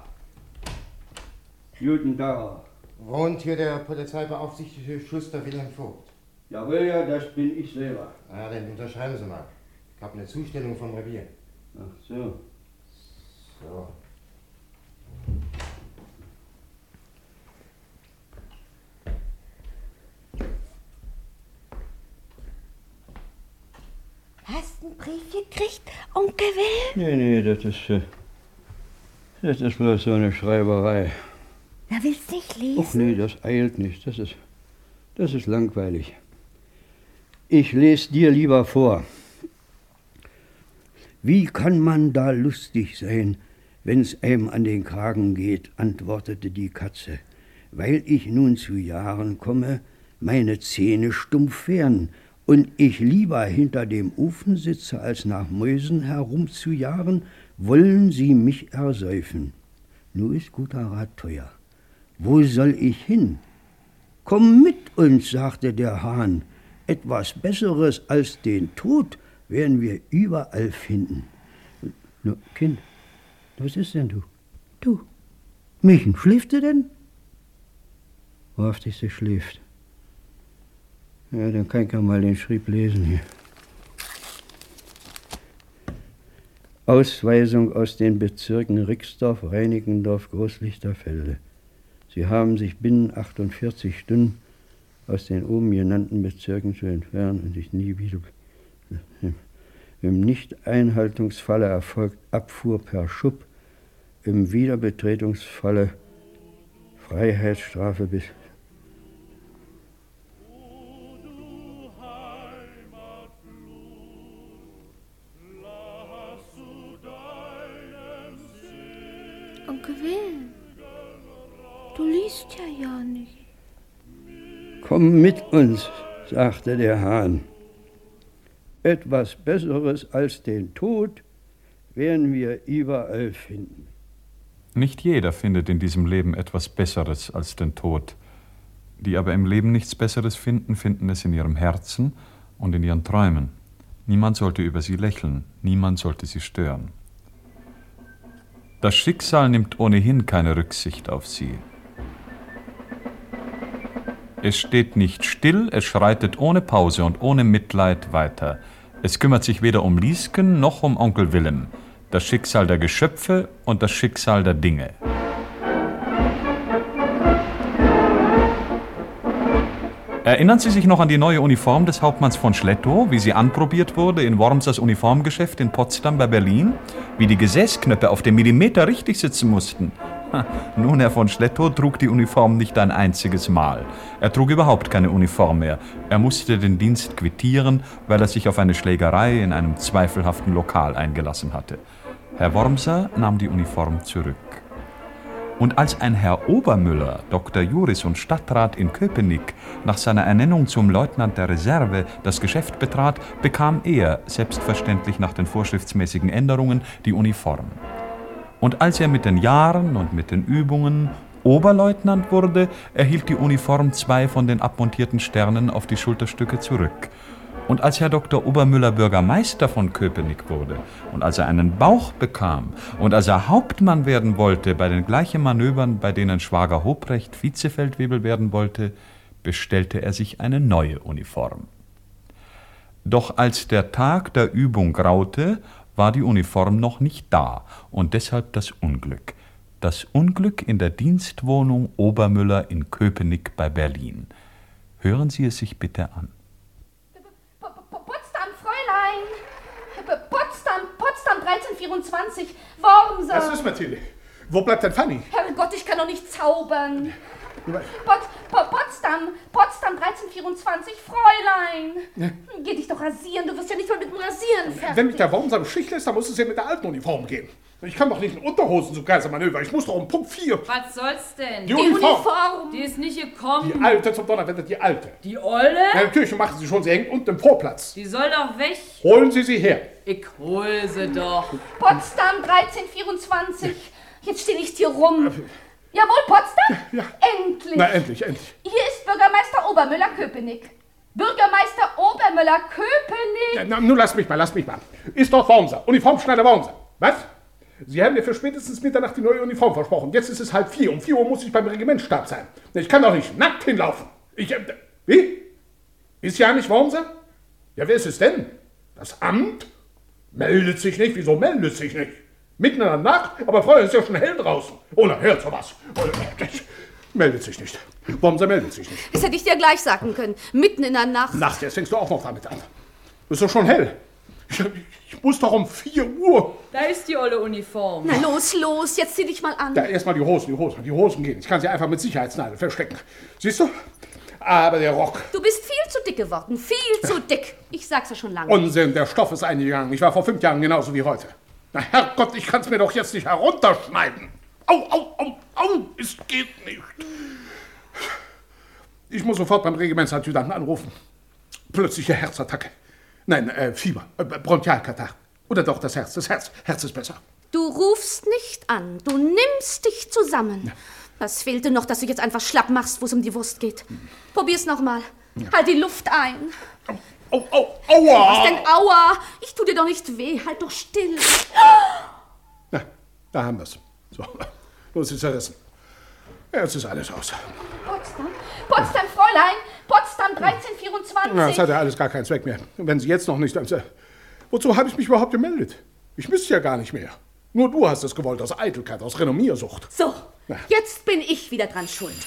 Guten Tag. Wohnt hier der Polizeibeaufsichtigte Schuster Wilhelm Vogt? Jawohl, ja, das bin ich selber. Na, dann unterschreiben Sie mal. Ich habe eine Zustellung vom Revier. Ach so. So. Hast du einen Brief gekriegt, Onkel Wilhelm? Nee, nee, das ist, äh, das ist bloß so eine Schreiberei. Na, willst du nicht lesen? Ach nee, das eilt nicht. Das ist, das ist langweilig. Ich lese dir lieber vor. Wie kann man da lustig sein, wenn's einem an den Kragen geht, antwortete die Katze. Weil ich nun zu Jahren komme, meine Zähne stumpf werden und ich lieber hinter dem Ofen sitze, als nach Mäusen herumzujagen, wollen sie mich ersäufen. Nur ist guter Rat teuer. Wo soll ich hin? Komm mit uns, sagte der Hahn. Etwas Besseres als den Tod werden wir überall finden. No, Kind, was ist denn du? Du, Michen, schläft du denn? Wahrhaftig, sie schläft. Ja, dann kann ich ja mal den Schrieb lesen hier. Ausweisung aus den Bezirken Rixdorf, Reinickendorf, Großlichterfelde. Sie haben sich binnen achtundvierzig Stunden aus den oben genannten Bezirken zu entfernen und sich nie wieder... Im Nicht-Einhaltungsfalle erfolgt Abfuhr per Schub, im Wiederbetretungsfalle Freiheitsstrafe bis... Onkel Will, du liest ja ja nicht. Komm mit uns, sagte der Hahn. Etwas Besseres als den Tod werden wir überall finden. Nicht jeder findet in diesem Leben etwas Besseres als den Tod. Die aber im Leben nichts Besseres finden, finden es in ihrem Herzen und in ihren Träumen. Niemand sollte über sie lächeln, niemand sollte sie stören. Das Schicksal nimmt ohnehin keine Rücksicht auf sie. Es steht nicht still, es schreitet ohne Pause und ohne Mitleid weiter. Es kümmert sich weder um Liesken noch um Onkel Willem. Das Schicksal der Geschöpfe und das Schicksal der Dinge. Erinnern Sie sich noch an die neue Uniform des Hauptmanns von Schlettow, wie sie anprobiert wurde in Wormsers Uniformgeschäft in Potsdam bei Berlin? Wie die Gesäßknöpfe auf den Millimeter richtig sitzen mussten? Nun, Herr von Schlettow trug die Uniform nicht ein einziges Mal. Er trug überhaupt keine Uniform mehr. Er musste den Dienst quittieren, weil er sich auf eine Schlägerei in einem zweifelhaften Lokal eingelassen hatte. Herr Wormser nahm die Uniform zurück. Und als ein Herr Obermüller, Doktor Juris und Stadtrat in Köpenick, nach seiner Ernennung zum Leutnant der Reserve das Geschäft betrat, bekam er, selbstverständlich nach den vorschriftsmäßigen Änderungen, die Uniform. Und als er mit den Jahren und mit den Übungen Oberleutnant wurde, erhielt die Uniform zwei von den abmontierten Sternen auf die Schulterstücke zurück. Und als Herr Doktor Obermüller Bürgermeister von Köpenick wurde und als er einen Bauch bekam und als er Hauptmann werden wollte bei den gleichen Manövern, bei denen Schwager Hobrecht Vizefeldwebel werden wollte, bestellte er sich eine neue Uniform. Doch als der Tag der Übung graute, war die Uniform noch nicht da und deshalb das Unglück. Das Unglück in der Dienstwohnung Obermüller in Köpenick bei Berlin. Hören Sie es sich bitte an. Potsdam, Fräulein! Potsdam, Potsdam dreizehn vierundzwanzig, Wormser! Was ist, Mathilde? Wo bleibt denn Fanny? Herrgott, ich kann doch nicht zaubern. Pot, Pot, Potsdam, Potsdam dreizehn vierundzwanzig, Fräulein! Ja. Geh dich doch rasieren, du wirst ja nicht mal mit dem Rasieren fertig. Wenn mich der Wormser im Stich lässt, dann muss es ja mit der alten Uniform gehen. Ich kann doch nicht in Unterhosen zum Kaisermanöver, ich muss doch um Punkt vier. Was soll's denn? Die Uniform. Die ist nicht gekommen. Die alte zum Donnerwetter, die alte. Die Olle? Ja, natürlich, machen Sie schon, sie hängt unten im Vorplatz. Die soll doch weg. Holen Sie sie her. Ich hol sie doch. Potsdam dreizehn vierundzwanzig, jetzt steh nicht hier rum. Jawohl, Potsdam? Ja. Endlich. Na, endlich, endlich. Hier ist Bürgermeister Obermüller Köpenick. Bürgermeister Obermüller Köpenick. Ja, na, nun lass mich mal, lass mich mal. Ist doch Wormser, Uniformschneider Wormser. Was? Sie haben mir für spätestens Mitternacht die neue Uniform versprochen. Jetzt ist es halb vier. Um vier Uhr muss ich beim Regimentsstab sein. Ich kann doch nicht nackt hinlaufen. Ich, äh, wie? Ist ja nicht Wormser? Ja, wer ist es denn? Das Amt? Meldet sich nicht. Wieso meldet sich nicht? Mitten in der Nacht? Aber vorher ist ja schon hell draußen. Oh, na, hört sowas. Meldet sich nicht. Wormser meldet sich nicht. Das hätte ich dir gleich sagen können. Mitten in der Nacht. Nacht, jetzt fängst du auch noch damit an. Ist doch schon hell. Ich, ich muss doch um vier Uhr. Da ist die olle Uniform. Na los, los, jetzt zieh dich mal an. Da erstmal die Hosen, die Hosen, die Hosen gehen. Ich kann sie einfach mit Sicherheitsnadel verstecken. Siehst du? Aber der Rock. Du bist viel zu dick geworden, viel zu dick. Ich sag's ja schon lange. Unsinn, der Stoff ist eingegangen. Ich war vor fünf Jahren genauso wie heute. Na Herrgott, ich kann's mir doch jetzt nicht herunterschneiden. Au, au, au, au, es geht nicht. Ich muss sofort beim Regimentsadjutanten anrufen. Plötzliche Herzattacke. Nein, äh, Fieber, äh, Bronchialkatar. Oder doch das Herz, das Herz. Herz ist besser. Du rufst nicht an, du nimmst dich zusammen. Ja. Was fehlte noch, dass du jetzt einfach schlapp machst, wo es um die Wurst geht? Probier's noch mal. Ja. Halt die Luft ein. Au, au, aua! Was denn aua? Ich tu dir doch nicht weh, halt doch still. Da haben wir's. So, los ist zerrissen. Jetzt ist alles aus. Potsdam, Potsdam, Fräulein, Potsdam dreizehn vierundzwanzig. Na, das hat ja alles gar keinen Zweck mehr. Und wenn Sie jetzt noch nicht... Also, wozu habe ich mich überhaupt gemeldet? Ich müsste ja gar nicht mehr. Nur du hast es gewollt, aus Eitelkeit, aus Renommiersucht. So, Na. jetzt bin ich wieder dran schuld.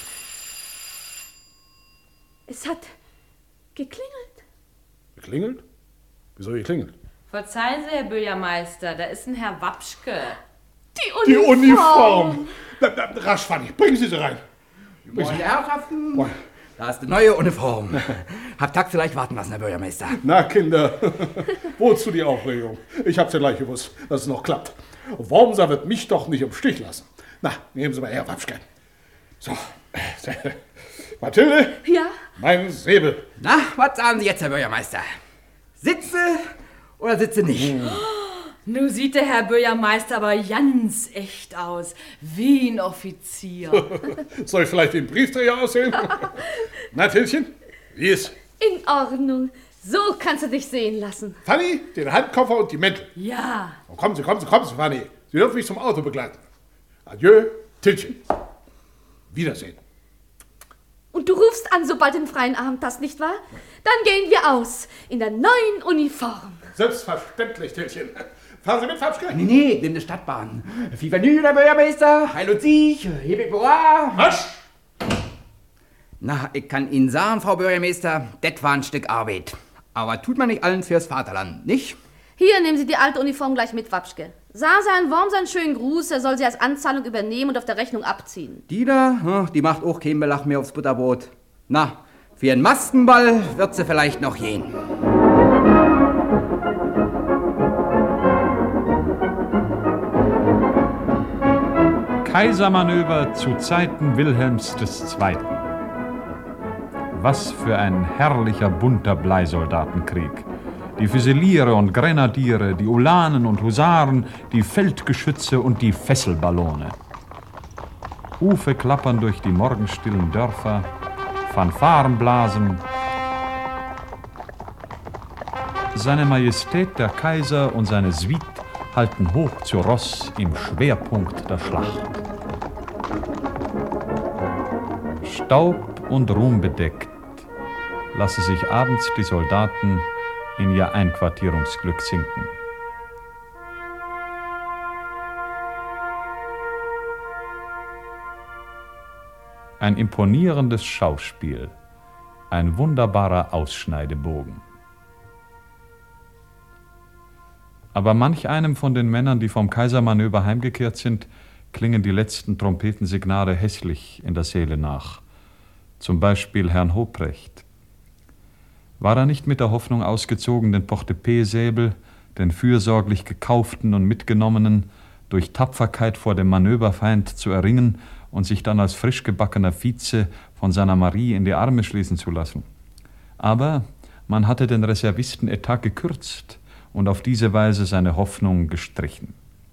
Es hat geklingelt. Geklingelt? Wieso geklingelt? Verzeihen Sie, Herr Bürgermeister, da ist ein Herr Wapschke. Die Die Uniform. Uniform! Na, na, rasch, Fanny, bringen Sie sie rein. Meine Herrschaften, da ist die neue Uniform. Hab Tag vielleicht warten lassen, Herr Bürgermeister. Na, Kinder, wozu die Aufregung? Ich hab's ja gleich gewusst, dass es noch klappt. Wormser wird mich doch nicht im Stich lassen. Na, nehmen Sie mal her, Wapschke. So, Mathilde, Ja? mein Säbel. Na, was sagen Sie jetzt, Herr Bürgermeister? Sitze oder sitze nicht? Nun sieht der Herr Bürgermeister aber ganz echt aus, wie ein Offizier. Soll ich vielleicht den Briefträger aussehen? Na, Tillchen, wie ist? In Ordnung. So kannst du dich sehen lassen. Fanny, den Handkoffer und die Mäntel. Ja. Oh, kommen Sie, kommen Sie, kommen Sie, Fanny. Sie dürfen mich zum Auto begleiten. Adieu, Tillchen. Wiedersehen. Und du rufst an, sobald du den freien Abend hast, nicht wahr? Dann gehen wir aus. In der neuen Uniform. Selbstverständlich, Tillchen. Fahren Sie mit, Wapschke? Nee, nee, nimm die Stadtbahn. Viva Nü, der Bürgermeister. Heil und Sieg. Hebe Boa. Rasch! Na, ich kann Ihnen sagen, Frau Bürgermeister, das war ein Stück Arbeit. Aber tut man nicht allen fürs Vaterland, nicht? Hier, nehmen Sie die alte Uniform gleich mit, Wapschke. Sah sein Worm seinen schönen Gruß, er soll sie als Anzahlung übernehmen und auf der Rechnung abziehen. Die da, hm, die macht auch keinen Belach mehr aufs Butterbrot. Na, für einen Maskenball wird sie vielleicht noch gehen. Kaisermanöver zu Zeiten Wilhelms des Zweiten. Was für ein herrlicher, bunter Bleisoldatenkrieg. Die Füsiliere und Grenadiere, die Ulanen und Husaren, die Feldgeschütze und die Fesselballone. Hufe klappern durch die morgenstillen Dörfer, Fanfaren blasen. Seine Majestät der Kaiser und seine Suite halten hoch zu Ross im Schwerpunkt der Schlacht. Staub und Ruhm bedeckt lassen sich abends die Soldaten in ihr Einquartierungsglück sinken. Ein imponierendes Schauspiel, ein wunderbarer Ausschneidebogen. Aber manch einem von den Männern, die vom Kaisermanöver heimgekehrt sind, klingen die letzten Trompetensignale hässlich in der Seele nach. Zum Beispiel Herrn Hobrecht. War er nicht mit der Hoffnung ausgezogen, den Portepee-Säbel, den fürsorglich gekauften und mitgenommenen, durch Tapferkeit vor dem Manöverfeind zu erringen und sich dann als frisch gebackener Vize von seiner Marie in die Arme schließen zu lassen? Aber man hatte den Reservistenetat gekürzt und auf diese Weise seine Hoffnung gestrichen.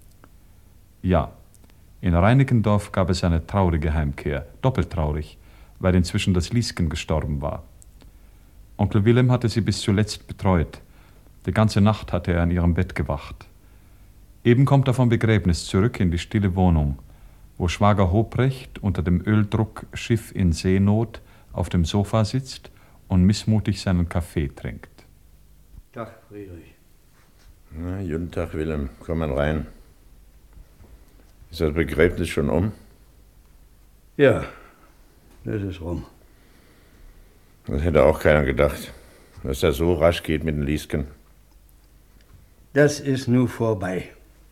Ja, in Reinickendorf gab es eine traurige Heimkehr, doppelt traurig, weil inzwischen das Liesken gestorben war. Onkel Wilhelm hatte sie bis zuletzt betreut. Die ganze Nacht hatte er an ihrem Bett gewacht. Eben kommt er vom Begräbnis zurück in die stille Wohnung, wo Schwager Hobrecht unter dem Öldruck Schiff in Seenot auf dem Sofa sitzt und missmutig seinen Kaffee trinkt. Tag, Friedrich. Na, guten Tag, Wilhelm. Komm mal rein. Ist das Begräbnis schon um? Ja, das ist rum. Das hätte auch keiner gedacht, dass das so rasch geht mit den Liesken. Das ist nun vorbei.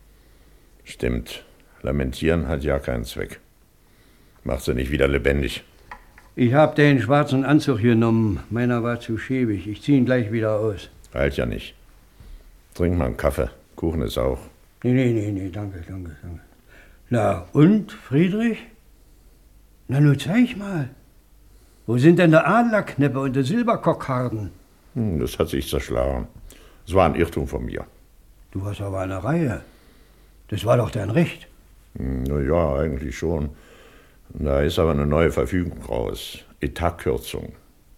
Stimmt. Lamentieren hat ja keinen Zweck. Macht sie nicht wieder lebendig. Ich hab den schwarzen Anzug genommen. Meiner war zu schäbig. Ich zieh ihn gleich wieder aus. Heilt ja nicht. Trink mal einen Kaffee. Kuchen ist auch. Nee, nee, nee, nee, danke, danke, danke. Na, und, Friedrich? Na, nun zeig mal. Wo sind denn der Adlerkneppe und der Silberkockharden? Hm, das hat sich zerschlagen. Es war ein Irrtum von mir. Du hast aber eine Reihe. Das war doch dein Recht. Hm, na ja, eigentlich schon. Da ist aber eine neue Verfügung raus. Etatkürzung.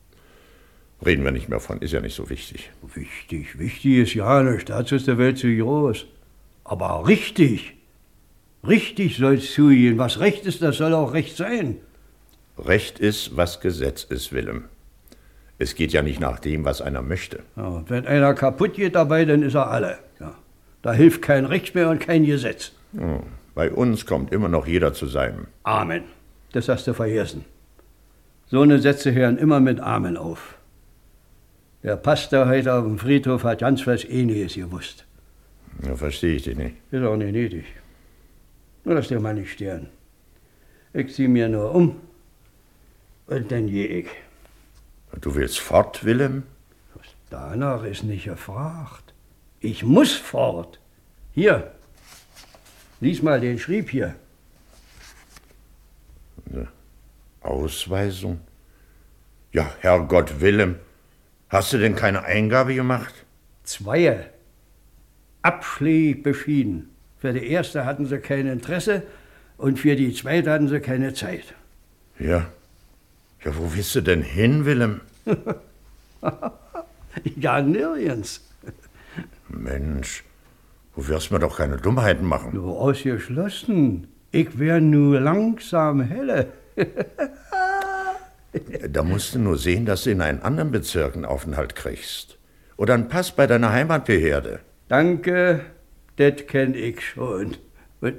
Reden wir nicht mehr von, ist ja nicht so wichtig. Wichtig, wichtig ist ja nicht. Dazu ist der Welt zu groß. Aber richtig. Richtig soll's zugehen. Was Recht ist, das soll auch Recht sein. Recht ist, was Gesetz ist, Willem. Es geht ja nicht nach dem, was einer möchte. Ja, wenn einer kaputt geht dabei, dann ist er alle. Ja. Da hilft kein Recht mehr und kein Gesetz. Hm. Bei uns kommt immer noch jeder zu seinem. Amen. Das hast du vergessen. So eine Sätze hören immer mit Amen auf. Der Pastor heute auf dem Friedhof hat ganz was Ähnliches gewusst. Ja, verstehe ich dich nicht. Ist auch nicht nötig. Nur lass dir mal nicht stören. Ich zieh mir nur um und dann geh ich. Du willst fort, Willem? Danach ist nicht gefragt. Ich muss fort. Hier, lies mal den Schrieb hier. Eine Ausweisung? Ja, Herrgott, Willem, hast du denn keine Eingabe gemacht? Zweie. Abschlägig beschieden. Für die erste hatten sie kein Interesse und für die zweite hatten sie keine Zeit. Ja. Ja, wo willst du denn hin, Willem? Ja, nirgends. Mensch, du wirst mir doch keine Dummheiten machen. Nur ausgeschlossen. Ich wär nur langsam helle. Da musst du nur sehen, dass du in einen anderen Bezirk einen Aufenthalt kriegst. Oder einen Pass bei deiner Heimatbehörde. Danke, das kenn ich schon. Und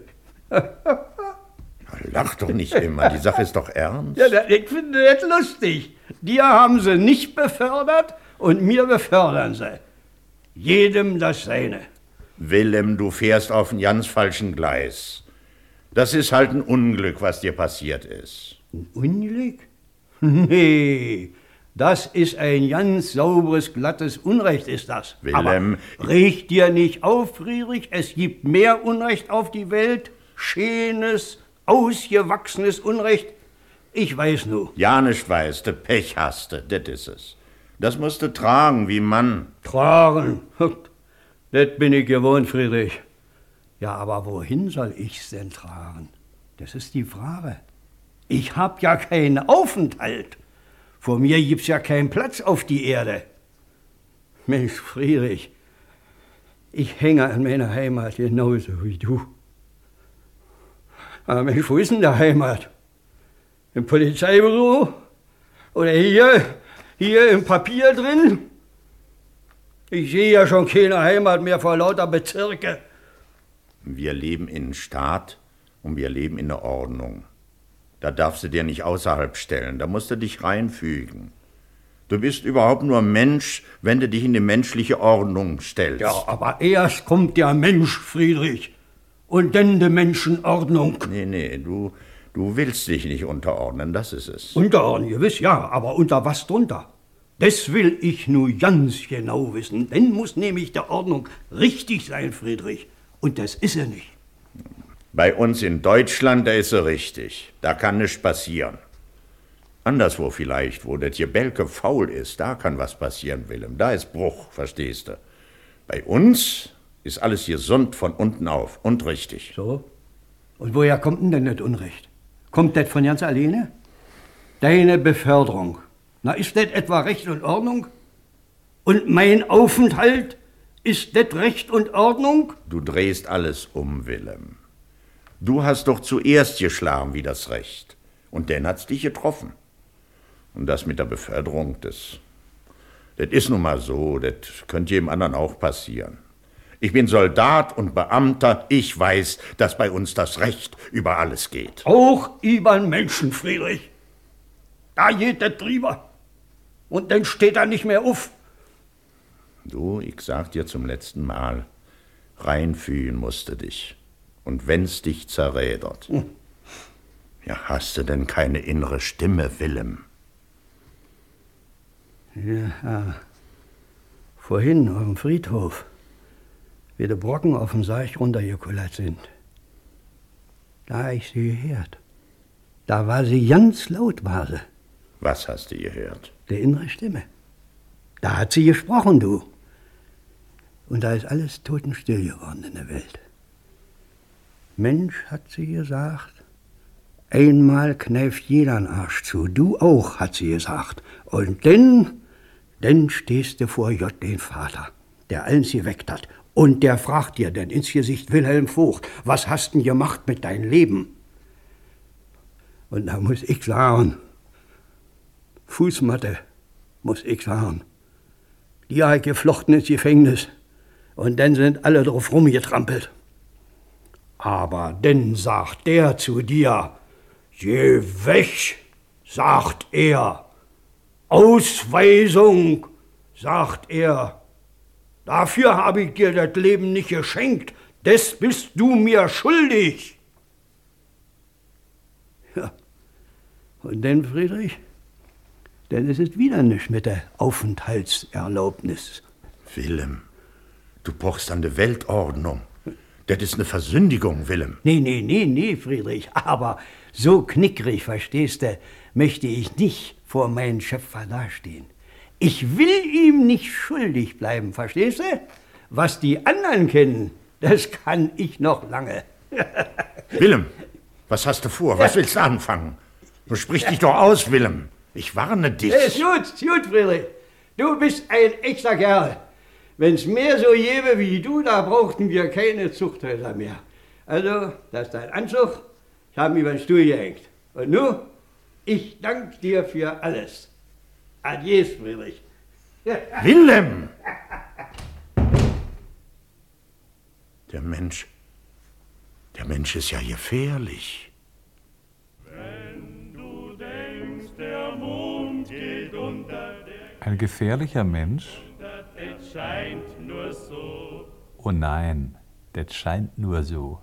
lach doch nicht immer, die Sache ist doch ernst. Ja, ich finde das lustig. Dir haben sie nicht befördert und mir befördern sie. Jedem das Seine. Willem, du fährst auf ein ganz falschen Gleis. Das ist halt ein Unglück, was dir passiert ist. Ein Unglück? Nee, das ist ein ganz sauberes, glattes Unrecht, ist das. Willem... Aber reg dir nicht auf, Friedrich, es gibt mehr Unrecht auf die Welt. Schönes, ausgewachsenes Unrecht. Ich weiß nur. Ja, nicht weißt du, Pech hast du, das ist es. Das musst du tragen, wie Mann. Tragen? Das bin ich gewohnt, Friedrich. Ja, aber wohin soll ich's denn tragen? Das ist die Frage. Ich hab ja keinen Aufenthalt. Vor mir gibt's ja keinen Platz auf die Erde. Mensch, Friedrich, ich hänge an meiner Heimat genauso wie du. Aber Mensch, wo ist denn der Heimat? Im Polizeibüro? Oder hier, hier im Papier drin? Ich sehe ja schon keine Heimat mehr vor lauter Bezirke. Wir leben in Staat und wir leben in der Ordnung. Da darfst du dir nicht außerhalb stellen, da musst du dich reinfügen. Du bist überhaupt nur Mensch, wenn du dich in die menschliche Ordnung stellst. Ja, aber erst kommt der Mensch, Friedrich, und dann die Menschenordnung. Nee, nee, du, du willst dich nicht unterordnen, das ist es. Unterordnen, gewiss, ja, aber unter was drunter? Das will ich nur ganz genau wissen. Dann muss nämlich der Ordnung richtig sein, Friedrich. Und das ist er nicht. Bei uns in Deutschland, da ist er richtig. Da kann nichts passieren. Anderswo vielleicht, wo das Gebälke faul ist, da kann was passieren, Willem. Da ist Bruch, verstehst du. Bei uns ist alles gesund von unten auf und richtig. So? Und woher kommt denn das Unrecht? Kommt das von ganz alleine? Deine Beförderung. Na, ist das etwa Recht und Ordnung? Und mein Aufenthalt, ist das Recht und Ordnung? Du drehst alles um, Willem. Du hast doch zuerst geschlagen wie das Recht. Und dann hat's dich getroffen. Und das mit der Beförderung, das, das ist nun mal so, das könnte jedem anderen auch passieren. Ich bin Soldat und Beamter, ich weiß, dass bei uns das Recht über alles geht. Auch über den Menschen, Friedrich. Da geht das drüber. Und dann steht er nicht mehr auf. Du, ich sag dir zum letzten Mal, reinfühlen musst du dich. Und wenn's dich zerrädert. Hm. Ja, hast du denn keine innere Stimme, Willem? Ja, vorhin auf dem Friedhof, wie die Brocken auf dem Sarg runtergekullert sind. Da hab ich sie gehört. Da war sie ganz laut, war sie. Was hast du gehört? Die innere Stimme. Da hat sie gesprochen, du. Und da ist alles totenstill geworden in der Welt. Mensch, hat sie gesagt, einmal kneift jeder einen Arsch zu. Du auch, hat sie gesagt. Und dann, dann stehst du vor Gott, den Vater, der alles geweckt hat. Und der fragt dir dann ins Gesicht, Wilhelm Vogt, was hast denn gemacht mit deinem Leben? Und da muss ich sagen, Fußmatte, muss ich sagen. Die hat geflochten ins Gefängnis. Und dann sind alle drauf rumgetrampelt. Aber dann sagt der zu dir, geh weg, sagt er. Ausweisung, sagt er. Dafür habe ich dir das Leben nicht geschenkt. Das bist du mir schuldig. Ja. Und dann, Friedrich, dann ist es wieder nicht mit der Aufenthaltserlaubnis. Willem, du brauchst eine Weltordnung. Das ist eine Versündigung, Willem. Nee, nee, nee, nee, Friedrich. Aber so knickrig, verstehst du, möchte ich nicht vor meinen Schöpfer dastehen. Ich will ihm nicht schuldig bleiben, verstehst du? Was die anderen kennen, das kann ich noch lange. Willem, was hast du vor? Was willst du anfangen? Du sprich dich doch aus, Willem. Ich warne dich. Ist gut, ist gut, Friedrich. Du bist ein echter Kerl. Wenn's mehr so gäbe wie du, da brauchten wir keine Zuchthäuser mehr. Also, das ist dein Anzug. Ich habe ihn über den Stuhl gehängt. Und nun, ich danke dir für alles. Adies, Friedrich. Willem! Der Mensch, der Mensch ist ja gefährlich. Wenn du denkst, der Mond geht unter, der Ein gefährlicher Mensch? es scheint nur so. Oh nein, das scheint nur so.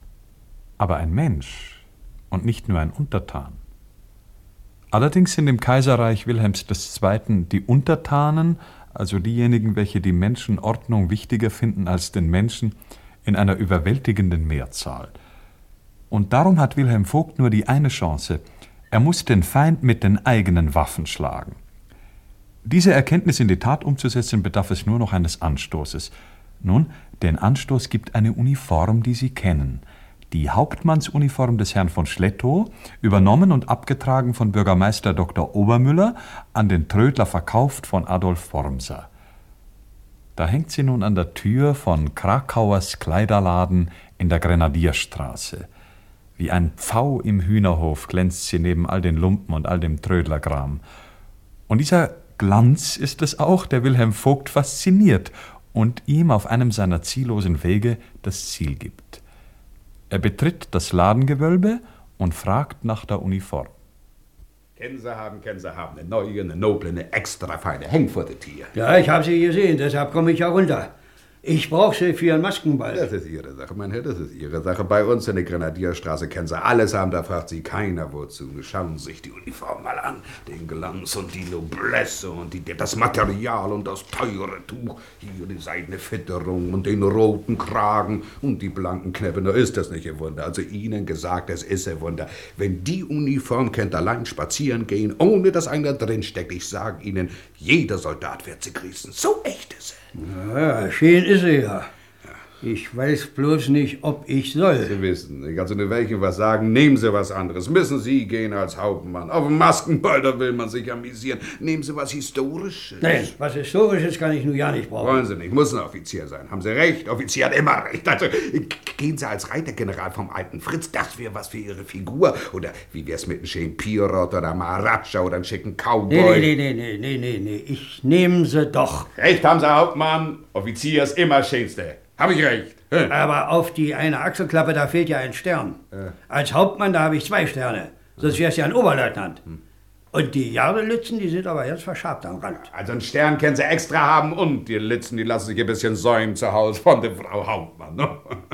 Aber ein Mensch und nicht nur ein Untertan. Allerdings sind im Kaiserreich Wilhelms der Zweiten die Untertanen, also diejenigen, welche die Menschenordnung wichtiger finden als den Menschen, in einer überwältigenden Mehrzahl. Und darum hat Wilhelm Vogt nur die eine Chance: Er muss den Feind mit den eigenen Waffen schlagen. Diese Erkenntnis in die Tat umzusetzen, bedarf es nur noch eines Anstoßes. Nun, den Anstoß gibt eine Uniform, die Sie kennen. Die Hauptmannsuniform des Herrn von Schlettow, übernommen und abgetragen von Bürgermeister Doktor Obermüller, an den Trödler verkauft von Adolf Wormser. Da hängt sie nun an der Tür von Krakauers Kleiderladen in der Grenadierstraße. Wie ein Pfau im Hühnerhof glänzt sie neben all den Lumpen und all dem Trödlerkram. Und dieser Glanz ist es auch, der Wilhelm Vogt fasziniert und ihm auf einem seiner ziellosen Wege das Ziel gibt. Er betritt das Ladengewölbe und fragt nach der Uniform. Kennen Sie haben, kennen Sie haben, eine neue, eine noble, eine extra feine, hängt vor der Tür. Ja, ich habe sie gesehen, deshalb komme ich ja runter. Ich brauche sie für einen Maskenball. Das ist Ihre Sache, mein Herr, das ist Ihre Sache. Bei uns in der Grenadierstraße kennen Sie alles haben, da fragt Sie keiner wozu. Schauen Sie sich die Uniform mal an. Den Glanz und die Noblesse und die, das Material und das teure Tuch. Hier die seidene Fitterung und den roten Kragen und die blanken Knöpfe. Na, ist das nicht ein Wunder? Also Ihnen gesagt, es ist ein Wunder. Wenn die Uniform kennt allein spazieren gehen, ohne dass einer drinsteckt, ich sage Ihnen, jeder Soldat wird sie grüßen. So echt ist sie. Ja, schön ist sie ja. Ich weiß bloß nicht, ob ich soll. Sie wissen nicht. Also, wenn welchen was sagen, nehmen Sie was anderes. Müssen Sie gehen als Hauptmann. Auf dem Maskenball, da will man sich amüsieren. Nehmen Sie was Historisches. Nein, was Historisches kann ich nun ja nicht brauchen. Wollen Sie nicht, muss ein Offizier sein. Haben Sie recht, Offizier hat immer recht. Also, gehen Sie als Reitergeneral vom alten Fritz, das wäre was für Ihre Figur. Oder wie wär's mit einem schönen Pirot oder Maharaja oder einem schicken Cowboy? Nee, nee, nee, nee, nee, nee, ich nehme sie doch. Recht haben Sie, Hauptmann. Offizier ist immer schönste. Hab ich recht. Hm. Aber auf die eine Achselklappe, da fehlt ja ein Stern. Ja. Als Hauptmann, da habe ich zwei Sterne. Sonst wär's ja ein Oberleutnant. Hm. Und die Jardelützen, die sind aber jetzt verschabt am Rand. Also einen Stern können Sie extra haben und die Litzen, die lassen sich ein bisschen säumen zu Hause von der Frau Hauptmann. Ne?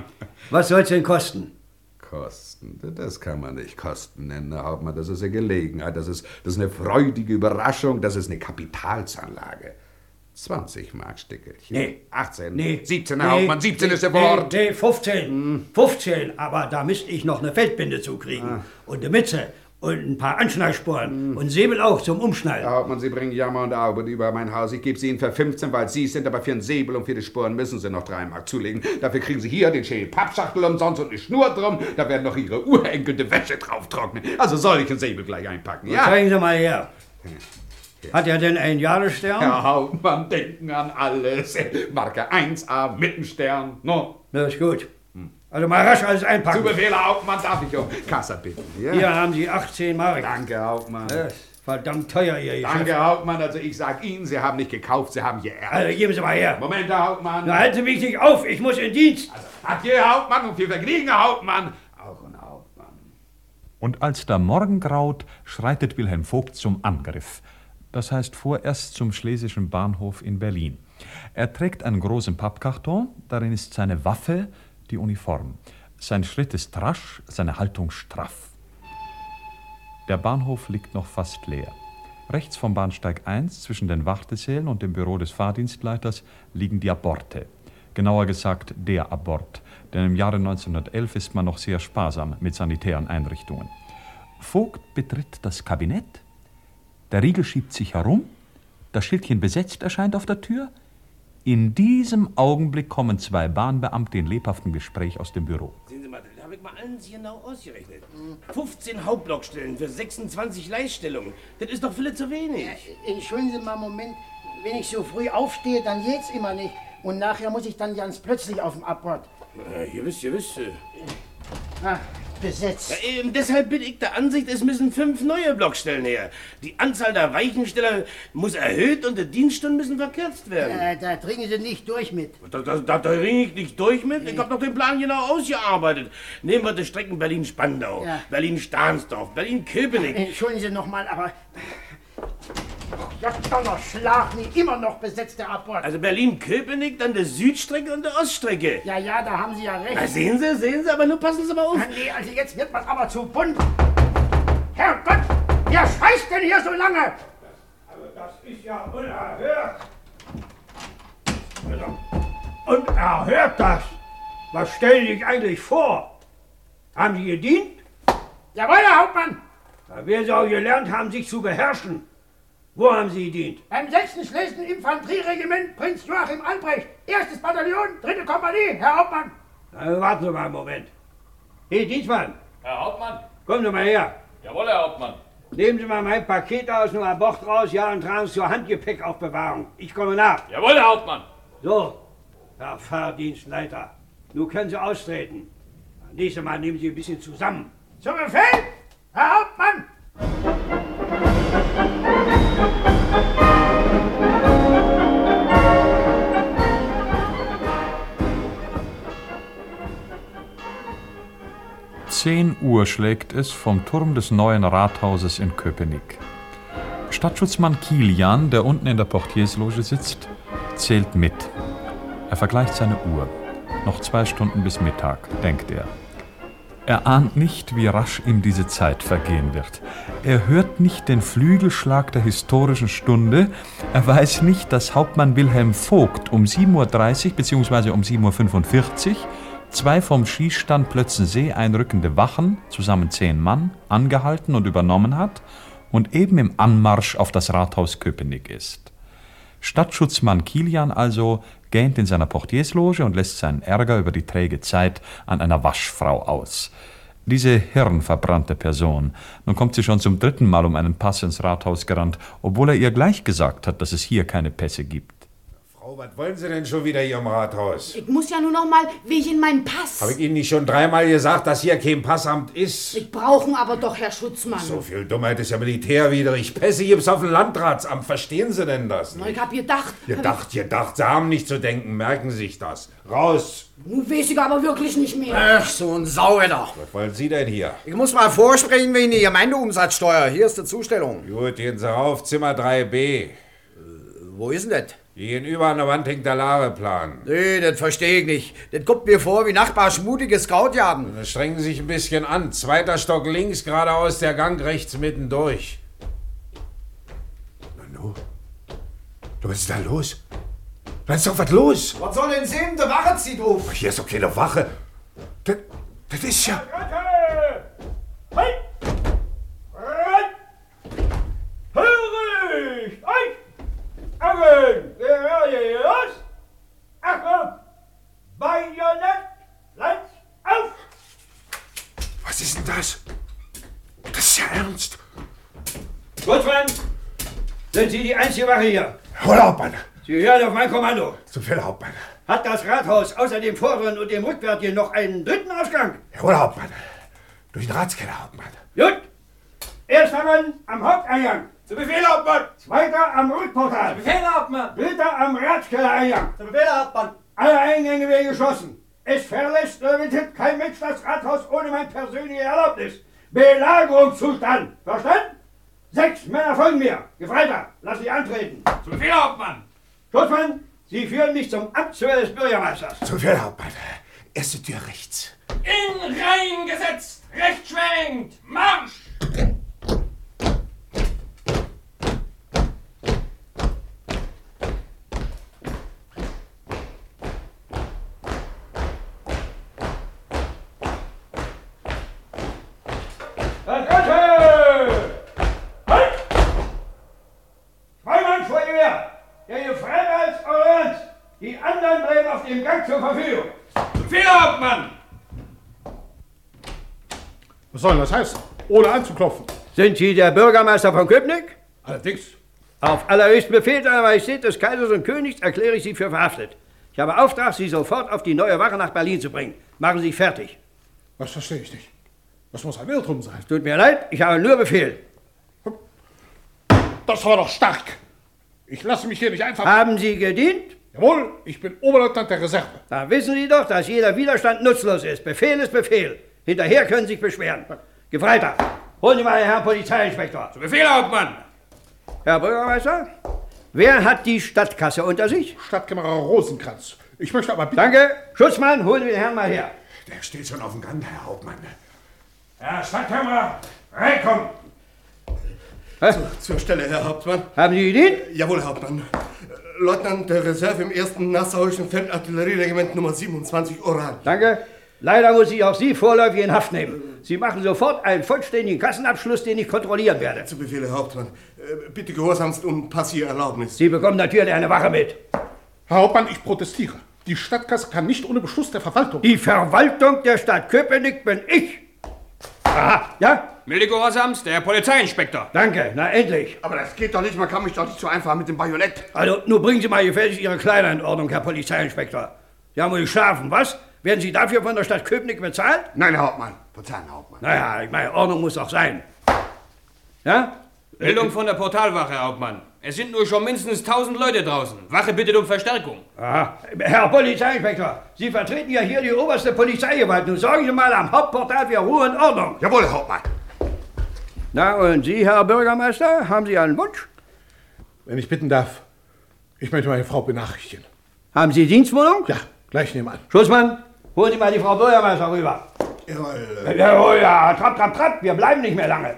Was soll's denn kosten? Kosten? Das kann man nicht Kosten nennen, Herr Hauptmann. Das ist eine Gelegenheit, das ist, das ist eine freudige Überraschung, das ist eine Kapitalsanlage. zwanzig Markstückelchen. Nee. achtzehn. Nee. siebzehn, nee. Herr Hauptmann. siebzehn nee. ist der Wort. Nee, nee, fünfzehn. Hm. fünfzehn. Aber da müsste ich noch eine Feldbinde zukriegen. Ah. Und eine Mütze. Und ein paar Anschnallspuren. Hm. Und Säbel auch zum Umschnallen. Herr Hauptmann, Sie bringen Jammer und Arbeit über mein Haus. Ich gebe Sie Ihnen für fünfzehn, weil Sie sind. Aber für einen Säbel und für die Spuren müssen Sie noch drei Mark zulegen. Dafür kriegen Sie hier den schönen Pappschachtel umsonst und eine Schnur drum. Da werden noch Ihre Urenkel die Wäsche drauf trocknen. Also soll ich einen Säbel gleich einpacken, ja? Zeigen Sie mal her. Hat er denn einen Jahresstern? Herr Hauptmann, denken an alles. Marke eins a mit dem Stern. No. Na, ist gut. Also mal rasch alles einpacken. Zu Befehl, Herr Hauptmann, darf ich um Kasse bitten? Ja? Hier haben Sie achtzehn Mark. Danke, Hauptmann. Das ist verdammt teuer, Ihr Geschäft. Danke, Hauptmann. Also ich sag Ihnen, Sie haben nicht gekauft, Sie haben geerbt. Also geben Sie mal her. Moment, Herr Hauptmann. Na, halten Sie mich nicht auf, ich muss in Dienst. Also, adieu, Herr Hauptmann, und viel Vergnügen, Herr Hauptmann. Auch ein Hauptmann. Und als der Morgen graut, schreitet Wilhelm Vogt zum Angriff. Das heißt vorerst zum Schlesischen Bahnhof in Berlin. Er trägt einen großen Pappkarton, darin ist seine Waffe, die Uniform. Sein Schritt ist rasch, seine Haltung straff. Der Bahnhof liegt noch fast leer. Rechts vom Bahnsteig eins, zwischen den Wartesälen und dem Büro des Fahrdienstleiters, liegen die Aborte. Genauer gesagt, der Abort, denn im Jahre neunzehnhundertelf ist man noch sehr sparsam mit sanitären Einrichtungen. Vogt betritt das Kabinett, der Riegel schiebt sich herum, das Schildchen besetzt erscheint auf der Tür. In diesem Augenblick kommen zwei Bahnbeamte in lebhaftem Gespräch aus dem Büro. Sehen Sie mal, das habe ich mal alles genau ausgerechnet. fünfzehn Hauptblockstellen für sechsundzwanzig Leihstellungen. Das ist doch viel zu wenig. Ja, entschuldigen Sie mal einen Moment. Wenn ich so früh aufstehe, dann geht's immer nicht. Und nachher muss ich dann ganz plötzlich auf dem Abort. Ja, ihr wisst, ihr wisst. Ah, besetzt. Ja, eben deshalb bin ich der Ansicht, es müssen fünf neue Blockstellen her. Die Anzahl der Weichensteller muss erhöht und die Dienststunden müssen verkürzt werden. Äh, da dringen Sie nicht durch mit. Da, da, da, da ringe ich nicht durch mit. Nee. Ich habe doch den Plan genau ausgearbeitet. Nehmen wir die Strecken Berlin-Spandau, ja. Berlin-Stahnsdorf, Berlin-Köpenick. Entschuldigen Sie noch mal, aber... Ja, Donnerschlag, nie immer noch besetzt der Abort. Also Berlin-Köpenick, dann die Südstrecke und die Oststrecke. Ja, ja, da haben Sie ja recht. Na, sehen Sie, sehen Sie, aber nur passen Sie mal auf. Ja, nee, also jetzt wird man aber zu bunt. Herrgott, wer scheißt denn hier so lange? Also das ist ja unerhört. Also, unerhört das. Was stellen Sie sich eigentlich vor? Haben Sie gedient? Jawohl, Herr Hauptmann. Da werden Sie auch gelernt haben, sich zu beherrschen. Wo haben Sie gedient? Beim sechsten Schlesischen Infanterieregiment Prinz Joachim Albrecht. Erstes Bataillon, dritte Kompanie, Herr Hauptmann. Na, warten Sie mal einen Moment. Hey, Dienstmann. Herr Hauptmann. Kommen Sie mal her. Jawohl, Herr Hauptmann. Nehmen Sie mal mein Paket aus und an Bord raus, ja, und tragen es zur Handgepäckaufbewahrung. Ich komme nach. Jawohl, Herr Hauptmann. So, Herr Fahrdienstleiter, nun können Sie austreten. Nächstes Mal nehmen Sie ein bisschen zusammen. Zum Befehl, Herr Hauptmann. Zehn Uhr schlägt es vom Turm des neuen Rathauses in Köpenick. Stadtschutzmann Kilian, der unten in der Portiersloge sitzt, zählt mit. Er vergleicht seine Uhr. Noch zwei Stunden bis Mittag, denkt er. Er ahnt nicht, wie rasch ihm diese Zeit vergehen wird. Er hört nicht den Flügelschlag der historischen Stunde. Er weiß nicht, dass Hauptmann Wilhelm Vogt um sieben Uhr dreißig bzw. um sieben Uhr fünfundvierzig zwei vom Schießstand Plötzensee einrückende Wachen, zusammen zehn Mann, angehalten und übernommen hat und eben im Anmarsch auf das Rathaus Köpenick ist. Stadtschutzmann Kilian also gähnt in seiner Portiersloge und lässt seinen Ärger über die träge Zeit an einer Waschfrau aus. Diese hirnverbrannte Person, nun kommt sie schon zum dritten Mal um einen Pass ins Rathaus gerannt, obwohl er ihr gleich gesagt hat, dass es hier keine Pässe gibt. Frau, was wollen Sie denn schon wieder hier im Rathaus? Ich muss ja nur noch mal wegen meinen Pass. Habe ich Ihnen nicht schon dreimal gesagt, dass hier kein Passamt ist? Ich brauchen aber doch, Herr Schutzmann. So viel Dummheit ist ja militärwidrig. Pässe gibt's auf dem Landratsamt. Verstehen Sie denn das nicht? Ich hab gedacht... Gedacht, gedacht. Sie haben nicht zu denken. Merken Sie sich das. Raus! Nun weiß ich aber wirklich nicht mehr. Ach, so ein Sauwetter. Was wollen Sie denn hier? Ich muss mal vorsprechen wegen der Gemeindeumsatzsteuer. Hier ist die Zustellung. Gut, gehen Sie rauf. Zimmer drei b. Äh, wo ist denn das? Gegenüber an der Wand hängt der Lageplan. Nee, das verstehe ich nicht. Das kommt mir vor wie Nachbar schmutige Scoutjagen. Dann strengen Sie sich ein bisschen an. Zweiter Stock links, geradeaus der Gang rechts mittendurch. Na nu? Was ist da los? Da ist doch was los. Was soll denn sehen? Die Wache zieht auf. Hier ist doch keine Wache. Das, das ist ja... Hörig! Augen! Wer hier los? Achtung! Bajonett! Leid auf! Was ist denn das? Das ist ja ernst. Schutzmann! Sind Sie die einzige Wache hier? Jawohl, Hauptmann. Sie hören auf mein Kommando. Zu viel, Hauptmann. Hat das Rathaus außer dem vorderen und dem rückwärtigen noch einen dritten Ausgang? Jawohl, Hauptmann. Durch den Ratskeller, Hauptmann. Gut. Erster Mann am Haupteingang. Zu Befehl, Hauptmann. Zweiter am Rückportal. Zu Befehl, Hauptmann. Dritter am Ratskellereingang. Zu Befehl, Hauptmann. Alle Eingänge werden geschlossen. Es verlässt oder betritt kein Mensch das Rathaus ohne meine persönliche Erlaubnis. Belagerungszustand. Verstanden? Sechs Männer folgen mir. Gefreiter, lass sie antreten. Zu Befehl, Hauptmann. Schutzmann, Sie führen mich zum Amtsführer des Bürgermeisters. Zu viel, Hauptmann. Erste Tür rechts. In Reihen gesetzt. Rechts schwenkt. Marsch. Die anderen bleiben auf dem Gang zur Verfügung. Befehl, Hauptmann! Was soll das heißen? Ohne anzuklopfen. Sind Sie der Bürgermeister von Köpenick? Allerdings. Auf allerhöchsten Befehl seiner Majestät des Kaisers und Königs erkläre ich Sie für verhaftet. Ich habe Auftrag, Sie sofort auf die neue Wache nach Berlin zu bringen. Machen Sie sich fertig. Was verstehe ich nicht? Was muss ein Irrtum sein? Tut mir leid, ich habe nur Befehl. Das war doch stark. Ich lasse mich hier nicht einfach... Haben Sie gedient? Jawohl, ich bin Oberleutnant der Reserve. Da wissen Sie doch, dass jeder Widerstand nutzlos ist. Befehl ist Befehl. Hinterher können Sie sich beschweren. Gefreiter, holen Sie mal den Herrn Polizeiinspektor. Zu Befehl, Hauptmann. Herr Bürgermeister, wer hat die Stadtkasse unter sich? Stadtkämmerer Rosenkranz. Ich möchte aber... Danke. Schutzmann, holen Sie den Herrn mal her. Der steht schon auf dem Gang, Herr Hauptmann. Herr Stadtkämmerer, reinkommen. Zu, zur Stelle, Herr Hauptmann. Haben Sie gedient? Jawohl, Herr Hauptmann. Leutnant der Reserve im ersten Nassauischen Feldartillerieregiment Nummer siebenundzwanzig Oral. Danke. Leider muss ich auch Sie vorläufig in Haft nehmen. Sie machen sofort einen vollständigen Kassenabschluss, den ich kontrollieren werde. Zu Befehl, Herr Hauptmann. Bitte gehorsamst um Passiererlaubnis. Sie bekommen natürlich eine Wache mit. Herr Hauptmann, ich protestiere. Die Stadtkasse kann nicht ohne Beschluss der Verwaltung... Die Verwaltung der Stadt Köpenick bin ich. Aha, ja? Milde Gehorsamst, der Polizeiinspektor. Danke, na endlich. Aber das geht doch nicht, man kann mich doch nicht so einfach mit dem Bajonett. Also, nun bringen Sie mal gefälligst Ihre Kleider in Ordnung, Herr Polizeiinspektor. Sie haben wohl geschlafen, was? Werden Sie dafür von der Stadt Köpenick bezahlt? Nein, Herr Hauptmann. Verzeihen, Herr Hauptmann. Naja, ich meine, Ordnung muss doch sein. Ja? Meldung von der Portalwache, Herr Hauptmann. Es sind nur schon mindestens tausend Leute draußen. Wache bittet um Verstärkung. Aha. Herr Polizeiinspektor, Sie vertreten ja hier die oberste Polizeigewalt. Nun sorgen Sie mal am Hauptportal für Ruhe und Ordnung. Jawohl, Herr Hauptmann. Na, und Sie, Herr Bürgermeister, haben Sie einen Wunsch? Wenn ich bitten darf, ich möchte meine Frau benachrichtigen. Haben Sie Dienstwohnung? Ja, gleich nebenan. Schutzmann, holen Sie mal die Frau Bürgermeister rüber. Jawohl. Jawohl, ja, trapp, trapp, trapp, wir bleiben nicht mehr lange.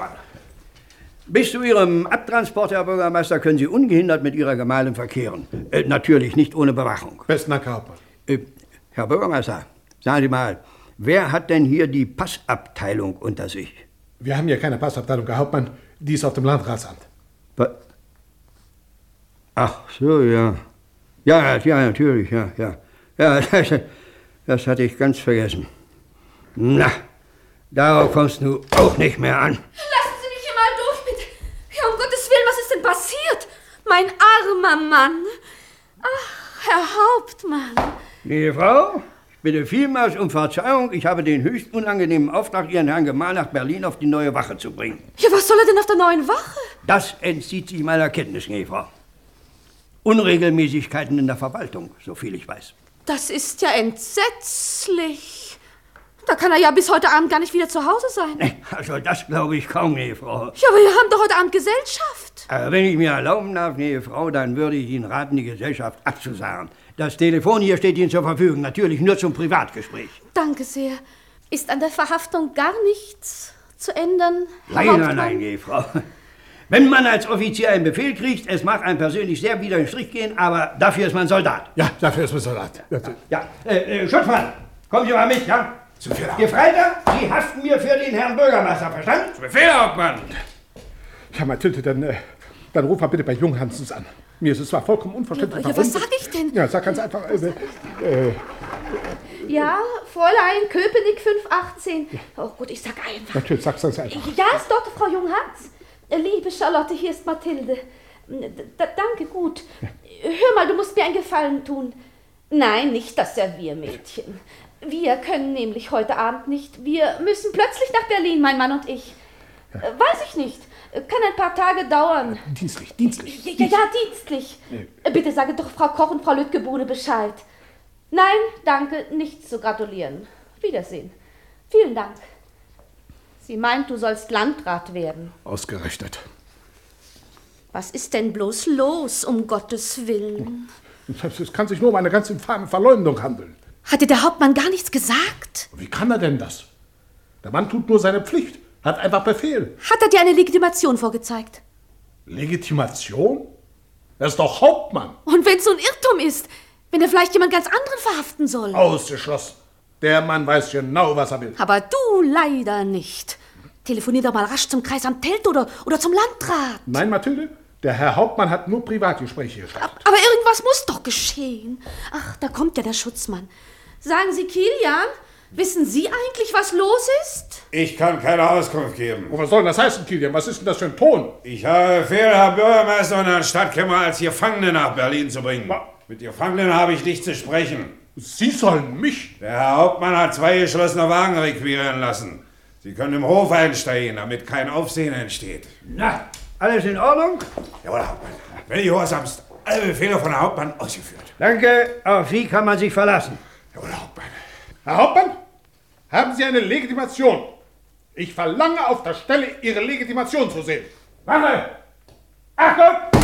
Bis zu Ihrem Abtransport, Herr Bürgermeister, können Sie ungehindert mit Ihrer Gemahlin verkehren. Äh, natürlich nicht ohne Bewachung. Besten Dank, Herr Hauptmann. Äh, Herr Bürgermeister, sagen Sie mal, wer hat denn hier die Passabteilung unter sich? Wir haben hier keine Passabteilung, Herr Hauptmann. Die ist auf dem Landratsamt. Was? Ach so, ja. Ja, ja, natürlich, ja, ja. Ja, das, das hatte ich ganz vergessen. Na, darauf kommst du auch nicht mehr an. Lassen Sie mich hier mal durch, bitte. Ja, um Gottes Willen, was ist denn passiert? Mein armer Mann. Ach, Herr Hauptmann. Liebe Frau, ich bitte vielmals um Verzeihung. Ich habe den höchst unangenehmen Auftrag, Ihren Herrn Gemahl nach Berlin auf die neue Wache zu bringen. Ja, was soll er denn auf der neuen Wache? Das entzieht sich meiner Kenntnis, gnädige Frau. Unregelmäßigkeiten in der Verwaltung, soviel ich weiß. Das ist ja entsetzlich. Da kann er ja bis heute Abend gar nicht wieder zu Hause sein. Also das glaube ich kaum, gnädige Frau. Ja, aber wir haben doch heute Abend Gesellschaft. Aber wenn ich mir erlauben darf, gnädige Frau, dann würde ich Ihnen raten, die Gesellschaft abzusagen. Das Telefon hier steht Ihnen zur Verfügung, natürlich nur zum Privatgespräch. Danke sehr. Ist an der Verhaftung gar nichts zu ändern, Herr Nein, Hauptmann? nein, nein, gnädige Frau. Wenn man als Offizier einen Befehl kriegt, es mag einem persönlich sehr wider den Strich gehen, aber dafür ist man Soldat. Ja, dafür ist man Soldat. Ja, äh, äh, Schutzmann, kommen Sie mal mit, ja? Gefreiter, Sie haften mir für den Herrn Bürgermeister, verstanden? Zu Befehl, Hauptmann. Ja, Mathilde, dann, äh, dann ruf mal bitte bei Junghansens an. Mir ist es zwar vollkommen unverständlich, Ja, was sag ich denn? Ja, sag ganz einfach, äh, äh, Ja, Fräulein Köpenick fünf achtzehn. Oh gut, ich sag einfach. natürlich, sag's ganz einfach. Ja, ist doch Frau Junghans. Liebe Charlotte, hier ist Mathilde. D danke, gut. Hör mal, du musst mir einen Gefallen tun. Nein, nicht das Serviermädchen. Wir können nämlich heute Abend nicht. Wir müssen plötzlich nach Berlin, mein Mann und ich. Ja. Weiß ich nicht. Kann ein paar Tage dauern. Dienstlich, dienstlich. Ja, ja, ja dienstlich. Nee. Bitte sage doch Frau Koch und Frau Lütgebuhne Bescheid. Nein, danke, nichts zu gratulieren. Wiedersehen. Vielen Dank. Sie meint, du sollst Landrat werden. Ausgerechnet. Was ist denn bloß los, um Gottes Willen? Es kann sich nur um eine ganz infame Verleumdung handeln. Hat dir der Hauptmann gar nichts gesagt? Wie kann er denn das? Der Mann tut nur seine Pflicht, hat einfach Befehl. Hat er dir eine Legitimation vorgezeigt? Legitimation? Er ist doch Hauptmann. Und wenn es so ein Irrtum ist, wenn er vielleicht jemand ganz anderen verhaften soll? Ausgeschlossen. Der Mann weiß genau, was er will. Aber du leider nicht. Telefonier doch mal rasch zum Kreisamt Teltow oder, oder zum Landrat. Nein, Mathilde, der Herr Hauptmann hat nur Privatgespräche gestattet. Aber irgendwas muss doch geschehen. Ach, da kommt ja der Schutzmann. Sagen Sie, Kilian, wissen Sie eigentlich, was los ist? Ich kann keine Auskunft geben. Und was soll das heißen, Kilian? Was ist denn das für ein Ton? Ich habe Befehl, Herr Bürgermeister und Herrn Stadtkämmerer als Gefangene nach Berlin zu bringen. Was? Mit Gefangenen habe ich nicht zu sprechen. Sie sollen mich? Der Herr Hauptmann hat zwei geschlossene Wagen requirieren lassen. Sie können im Hof einsteigen, damit kein Aufsehen entsteht. Na, alles in Ordnung? Jawohl, Herr Hauptmann. Wenn die Gehorsamst alle Befehle von Herrn Hauptmann ausgeführt. Danke, auf Sie kann man sich verlassen. Jawohl, Herr Hauptmann. Herr Hauptmann, haben Sie eine Legitimation? Ich verlange auf der Stelle, Ihre Legitimation zu sehen. Wache! Achtung!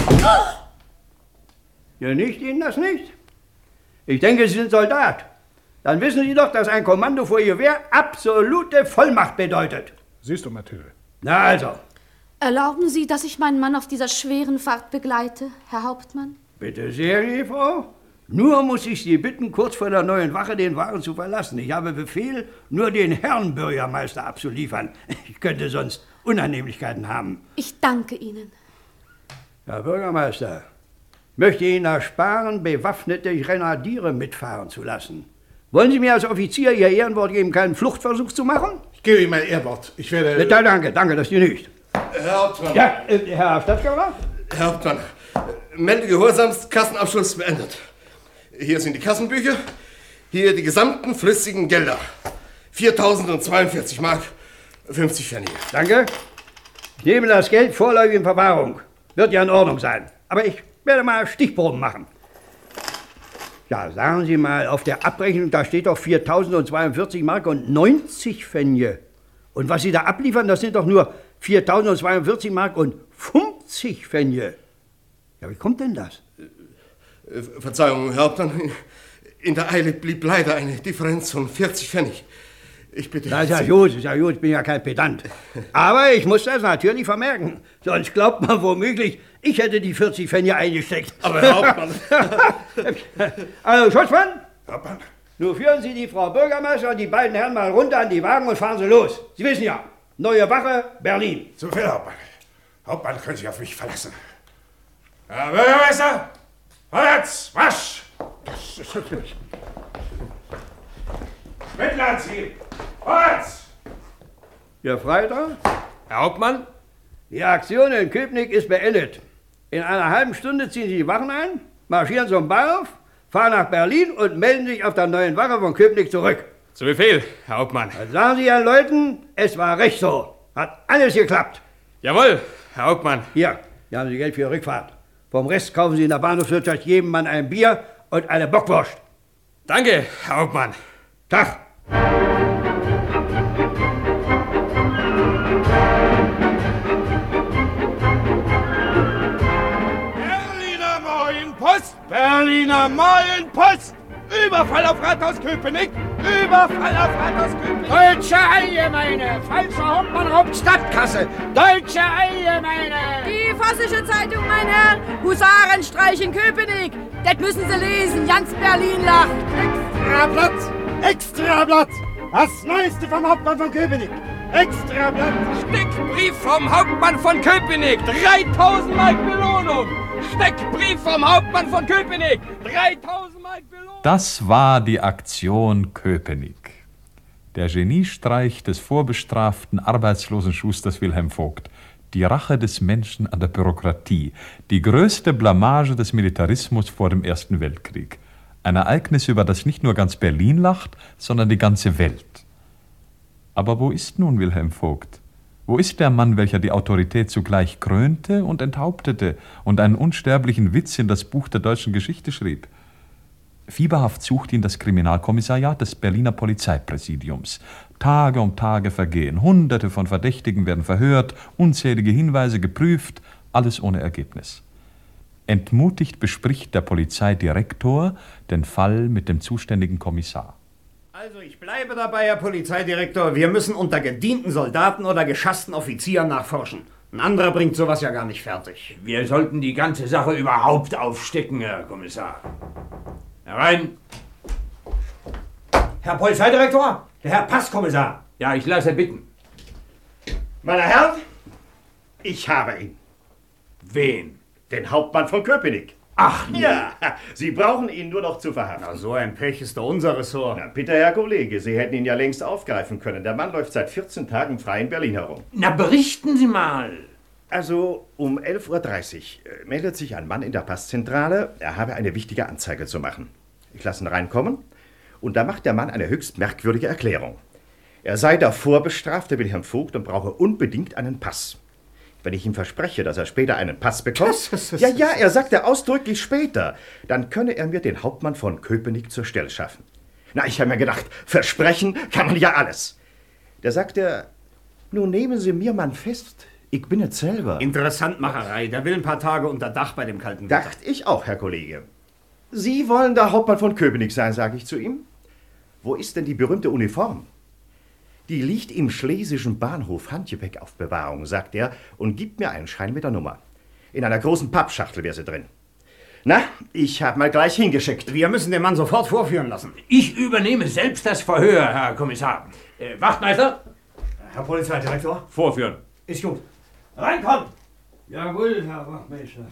Ja, nicht Ihnen das nicht? Ich denke, Sie sind Soldat. Dann wissen Sie doch, dass ein Kommando vor Gewehr absolute Vollmacht bedeutet. Siehst du, Mathilde? Na also. Erlauben Sie, dass ich meinen Mann auf dieser schweren Fahrt begleite, Herr Hauptmann? Bitte sehr, liebe Frau. Nur muss ich Sie bitten, kurz vor der neuen Wache den Wagen zu verlassen. Ich habe Befehl, nur den Herrn Bürgermeister abzuliefern. Ich könnte sonst Unannehmlichkeiten haben. Ich danke Ihnen. Herr Bürgermeister, möchte Ihnen ersparen, bewaffnete Grenadiere mitfahren zu lassen. Wollen Sie mir als Offizier Ihr Ehrenwort geben, keinen Fluchtversuch zu machen? Ich gebe Ihnen mein Ehrenwort. Ich werde... Ja, danke, danke, das genügt. Herr Hauptmann. Ja, äh, Herr Stadtkämmerer? Herr Hauptmann, melde Gehorsams, Kassenabschluss beendet. Hier sind die Kassenbücher, hier die gesamten flüssigen Gelder. viertausendzweiundvierzig Mark, fünfzig Pfennige. Danke. Ich nehme das Geld vorläufig in Verwahrung. Wird ja in Ordnung sein. Aber ich werde mal Stichproben machen. Ja, sagen Sie mal, auf der Abrechnung, da steht doch viertausendzweiundvierzig Mark und neunzig Pfennige. Und was Sie da abliefern, das sind doch nur viertausendzweiundvierzig Mark und fünfzig Pfennige. Ja, wie kommt denn das? Verzeihung, Herr Hauptmann. In der Eile blieb leider eine Differenz von vierzig Pfennig. Ich bitte... Na, ist ja gut, ist ja gut, ich bin ja kein Pedant. Aber ich muss das natürlich vermerken. Sonst glaubt man womöglich, ich hätte die vierzig Pfennige eingesteckt. Aber Herr Hauptmann... Also, Schutzmann? Hauptmann. Nun führen Sie die Frau Bürgermeister und die beiden Herren mal runter an die Wagen und fahren Sie los. Sie wissen ja, neue Wache, Berlin. Zu viel, Hauptmann. Hauptmann, können Sie auf mich verlassen. Herr Bürgermeister, vorwärts, marsch! Das ist wirklich... Mittler ziehen! Vorwärts! Ihr Freitag? Herr Hauptmann? Die Aktion in Köpenick ist beendet. In einer halben Stunde ziehen Sie die Wachen ein, marschieren zum Bahnhof, fahren nach Berlin und melden sich auf der neuen Wache von Köpenick zurück. Zu Befehl, Herr Hauptmann. Dann sagen Sie Ihren Leuten, es war recht so. Hat alles geklappt. Jawohl, Herr Hauptmann. Hier, hier haben Sie Geld für Ihre Rückfahrt. Vom Rest kaufen Sie in der Bahnhofswirtschaft jedem Mann ein Bier und eine Bockwurst. Danke, Herr Hauptmann. Tag. Berliner Marienpost! Berliner Marienpost! Überfall auf Rathaus Köpenick! Überfall auf Rathaus Köpenick! Deutsche Allgemeine! Falscher Hauptmann raubt Stadtkasse! Deutsche Allgemeine! Die Vossische Zeitung, mein Herr! Husarenstreich in Köpenick! Das müssen Sie lesen, ganz Berlin lacht! Extrablatt! Extrablatt! Das Neueste vom Hauptmann von Köpenick! Extrablatt! Steckbrief vom Hauptmann von Köpenick! dreitausend Mark Belohnung! Steckbrief vom Hauptmann von Köpenick! dreitausend Mark Belohnung! Das war die Aktion Köpenick. Der Geniestreich des vorbestraften arbeitslosen Schusters Wilhelm Vogt. Die Rache des Menschen an der Bürokratie. Die größte Blamage des Militarismus vor dem Ersten Weltkrieg. Ein Ereignis, über das nicht nur ganz Berlin lacht, sondern die ganze Welt. Aber wo ist nun Wilhelm Vogt? Wo ist der Mann, welcher die Autorität zugleich krönte und enthauptete und einen unsterblichen Witz in das Buch der deutschen Geschichte schrieb? Fieberhaft sucht ihn das Kriminalkommissariat des Berliner Polizeipräsidiums. Tage um Tage vergehen, Hunderte von Verdächtigen werden verhört, unzählige Hinweise geprüft, alles ohne Ergebnis. Entmutigt bespricht der Polizeidirektor den Fall mit dem zuständigen Kommissar. Also ich bleibe dabei, Herr Polizeidirektor, wir müssen unter gedienten Soldaten oder geschassten Offizieren nachforschen. Ein anderer bringt sowas ja gar nicht fertig. Wir sollten die ganze Sache überhaupt aufstecken, Herr Kommissar. Herein! Herr Polizeidirektor, der Herr Passkommissar. Ja, ich lasse bitten. Meine Herren, ich habe ihn. Wen? Den Hauptmann von Köpenick. Ach nee. Ja, Sie brauchen ihn nur noch zu verhaften. Na, so ein Pech ist doch unser Ressort. Na, bitte, Herr Kollege, Sie hätten ihn ja längst aufgreifen können. Der Mann läuft seit vierzehn Tagen frei in Berlin herum. Na, berichten Sie mal. Also, um elf Uhr dreißig äh, meldet sich ein Mann in der Passzentrale, er habe eine wichtige Anzeige zu machen. Ich lasse ihn reinkommen und da macht der Mann eine höchst merkwürdige Erklärung. Er sei der vorbestrafte Wilhelm Vogt und brauche unbedingt einen Pass. Wenn ich ihm verspreche, dass er später einen Pass bekommt... Ja, ja, er sagte ausdrücklich später. Dann könne er mir den Hauptmann von Köpenick zur Stelle schaffen. Na, ich habe mir gedacht, versprechen kann man ja alles. Da sagt er, nun nehmen Sie mir mal fest, ich bin es selber. Interessantmacherei, der will ein paar Tage unter Dach bei dem kalten Wetter. Dachte ich auch, Herr Kollege. Sie wollen der Hauptmann von Köpenick sein, sage ich zu ihm. Wo ist denn die berühmte Uniform? Die liegt im schlesischen Bahnhof Handgepäck auf Bewahrung, sagt er, und gibt mir einen Schein mit der Nummer. In einer großen Pappschachtel wäre sie drin. Na, ich habe mal gleich hingeschickt. Wir müssen den Mann sofort vorführen lassen. Ich übernehme selbst das Verhör, Herr Kommissar. Äh, Wachtmeister? Herr Polizeidirektor? Vorführen. Ist gut. Reinkommen! Jawohl, Herr Wachtmeister.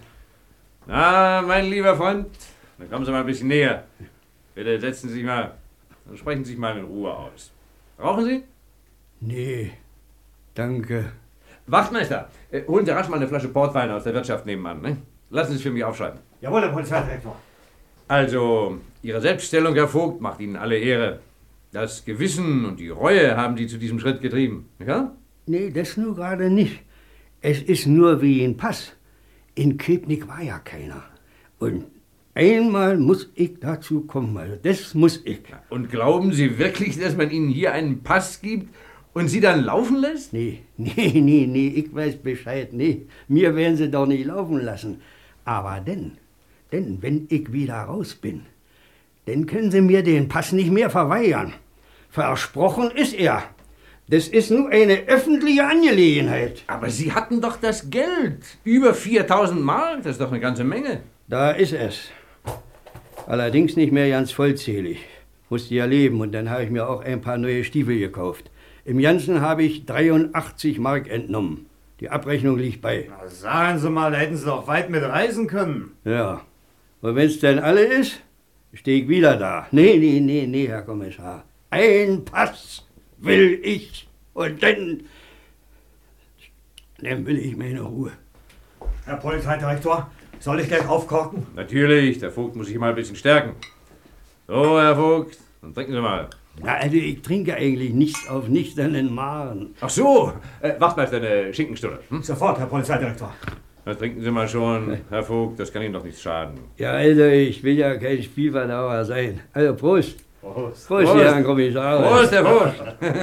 Na, mein lieber Freund, dann kommen Sie mal ein bisschen näher. Bitte setzen Sie sich mal und sprechen Sie sich mal in Ruhe aus. Rauchen Sie? Nee, danke. Wachtmeister, äh, holen Sie rasch mal eine Flasche Portwein aus der Wirtschaft nebenan. Ne? Lassen Sie es für mich aufschreiben. Jawohl, Herr Polizeidirektor. Also, Ihre Selbststellung, Herr Vogt, macht Ihnen alle Ehre. Das Gewissen und die Reue haben Sie zu diesem Schritt getrieben, nicht wahr? Nee, das nur gerade nicht. Es ist nur wie ein Pass. In Köpenick war ja keiner. Und einmal muss ich dazu kommen, also das muss ich. Und glauben Sie wirklich, dass man Ihnen hier einen Pass gibt und Sie dann laufen lässt? Nee, nee, nee, nee, ich weiß Bescheid, nee. Mir werden Sie doch nicht laufen lassen. Aber denn, denn, wenn ich wieder raus bin, dann können Sie mir den Pass nicht mehr verweigern. Versprochen ist er. Das ist nur eine öffentliche Angelegenheit. Aber Sie hatten doch das Geld. Über viertausend Mark, das ist doch eine ganze Menge. Da ist es. Allerdings nicht mehr ganz vollzählig. Musste ja leben und dann habe ich mir auch ein paar neue Stiefel gekauft. Im Ganzen habe ich dreiundachtzig Mark entnommen. Die Abrechnung liegt bei. Na, sagen Sie mal, da hätten Sie doch weit mit reisen können. Ja. Und wenn es denn alle ist, stehe ich wieder da. Nee, nee, nee, nee, Herr Kommissar. Ein Pass will ich. Und dann, dann will ich meine Ruhe. Herr Polizeidirektor, soll ich gleich aufkorken? Natürlich, der Vogt muss sich mal ein bisschen stärken. So, Herr Vogt, dann trinken Sie mal. Na, also ich trinke eigentlich nichts auf nüchternen Magen. Ach so, äh, Wachtmeister, eine Schinkenstulle. Hm? Sofort, Herr Polizeidirektor. Na, trinken Sie mal schon, Herr Vogt, das kann Ihnen doch nichts schaden. Ja, also ich will ja kein Spielverdauer sein. Also Prost. Prost. Prost, Prost. Herr Kommissar. Prost, Herr Vogt.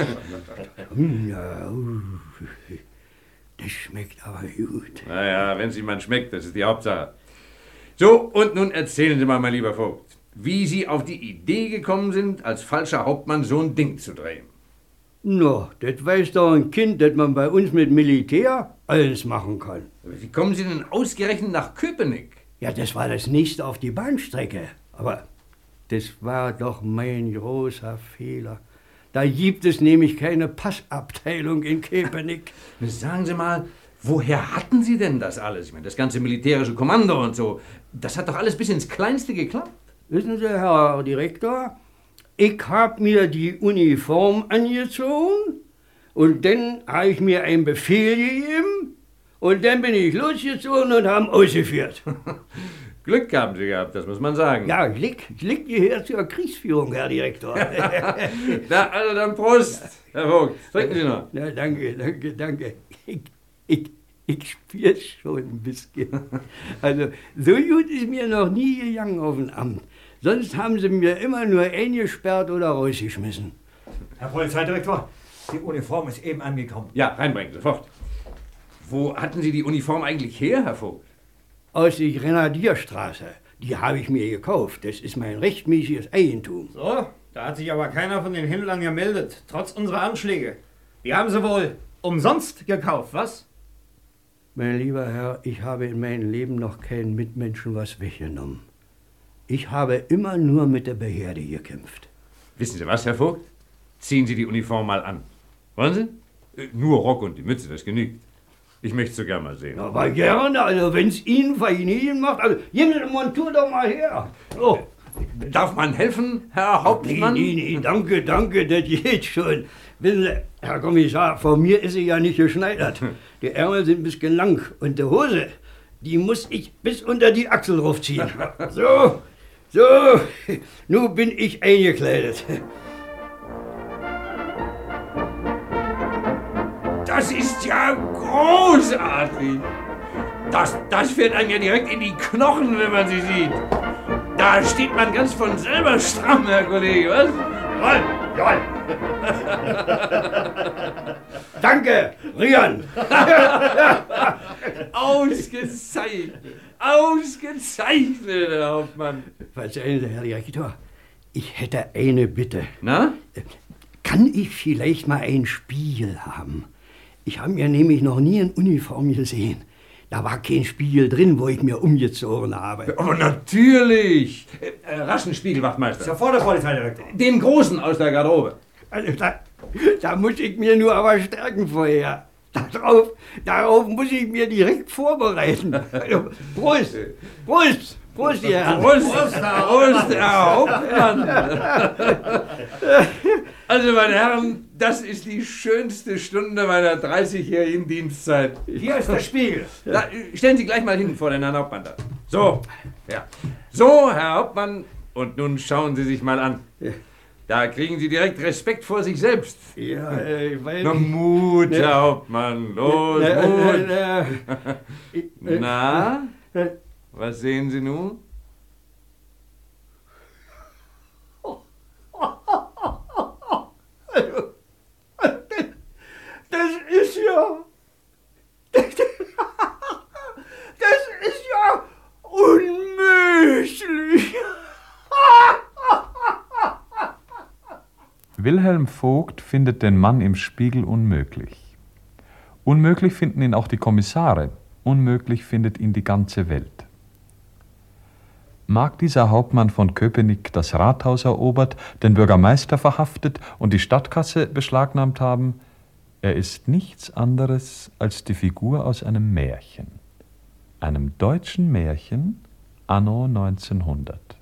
Ja, uh, das schmeckt aber gut. Naja, wenn es Ihnen schmeckt, das ist die Hauptsache. So, und nun erzählen Sie mal, mein lieber Vogt, wie Sie auf die Idee gekommen sind, als falscher Hauptmann so ein Ding zu drehen. Na, das weiß doch ein Kind, dass man bei uns mit Militär alles machen kann. Wie kommen Sie denn ausgerechnet nach Köpenick? Ja, das war das nächste auf die Bahnstrecke. Aber das war doch mein großer Fehler. Da gibt es nämlich keine Passabteilung in Köpenick. Sagen Sie mal, woher hatten Sie denn das alles? Ich meine, das ganze militärische Kommando und so, das hat doch alles bis ins Kleinste geklappt. Wissen Sie, Herr Direktor, ich habe mir die Uniform angezogen und dann habe ich mir einen Befehl gegeben Und dann bin ich losgezogen und haben ausgeführt. Glück haben Sie gehabt, das muss man sagen. Ja, Glück, Glück gehört zur Kriegsführung, Herr Direktor. Na, also dann Prost, Herr Vogt. Trinken Sie noch. Na, danke, danke, danke. Ich, ich, ich spür's schon ein bisschen. Also, so gut ist mir noch nie gegangen auf dem Amt. Sonst haben sie mir immer nur eingesperrt oder rausgeschmissen. Herr Polizeidirektor, die Uniform ist eben angekommen. Ja, reinbringen, sofort. Wo hatten Sie die Uniform eigentlich her, Herr Vogt? Aus der Grenadierstraße. Die habe ich mir gekauft. Das ist mein rechtmäßiges Eigentum. So, da hat sich aber keiner von den Händlern gemeldet, trotz unserer Anschläge. Die haben sie wohl umsonst gekauft, was? Mein lieber Herr, ich habe in meinem Leben noch keinen Mitmenschen was weggenommen. Ich habe immer nur mit der Behörde gekämpft. Wissen Sie was, Herr Vogt? Ziehen Sie die Uniform mal an. Wollen Sie? Äh, nur Rock und die Mütze, das genügt. Ich möchte es so gern mal sehen. Aber gerne, also wenn es Ihnen Vergnügen macht, also geben Sie die Montur doch mal her. So. Darf man helfen, Herr Hauptmann? Nee, nee, nee, danke, danke, das geht schon. Wissen Sie, Herr Kommissar, von mir ist sie ja nicht geschneidert. Die Ärmel sind ein bisschen lang und die Hose, die muss ich bis unter die Achsel raufziehen. So, so, nun bin ich eingekleidet. Das ist ja großartig. Das, das fährt einem ja direkt in die Knochen, wenn man sie sieht. Da steht man ganz von selber stramm, Herr Kollege, was? Jawohl, jawohl. Danke, Rian. Ausgezeichnet, ausgezeichnet, Herr Hauptmann. Verzeihen Sie, Herr Direktor, ich hätte eine Bitte. Na? Kann ich vielleicht mal einen Spiegel haben? Ich habe mir nämlich noch nie in Uniform gesehen. Da war kein Spiegel drin, wo ich mir umgezogen habe. Aber natürlich! Äh, raschen Spiegel, Wachtmeister. Sofort, der Polizeidirektor. Den großen aus der Garderobe. Also da, da muss ich mir nur aber stärken vorher. Darauf, darauf muss ich mir direkt vorbereiten. Also, Prost! Prost! Prost, ihr Herren! Prost, Prost, Herr Hauptmann! Also, meine Herren, das ist die schönste Stunde meiner dreißigjährigen Dienstzeit. Hier ist der Spiegel. Da, stellen Sie gleich mal hin vor den Herrn Hauptmann da. So, ja. So, Herr Hauptmann, und nun schauen Sie sich mal an. Da kriegen Sie direkt Respekt vor sich selbst. Ja, äh, weil... Na, Mut, Herr Hauptmann, los, Na, Mut. na, Na, was sehen Sie nun? Das ist ja... Das ist ja unmöglich. Wilhelm Vogt findet den Mann im Spiegel unmöglich. Unmöglich finden ihn auch die Kommissare. Unmöglich findet ihn die ganze Welt. Mag dieser Hauptmann von Köpenick das Rathaus erobert, den Bürgermeister verhaftet und die Stadtkasse beschlagnahmt haben, er ist nichts anderes als die Figur aus einem Märchen. Einem deutschen Märchen anno neunzehnhundert.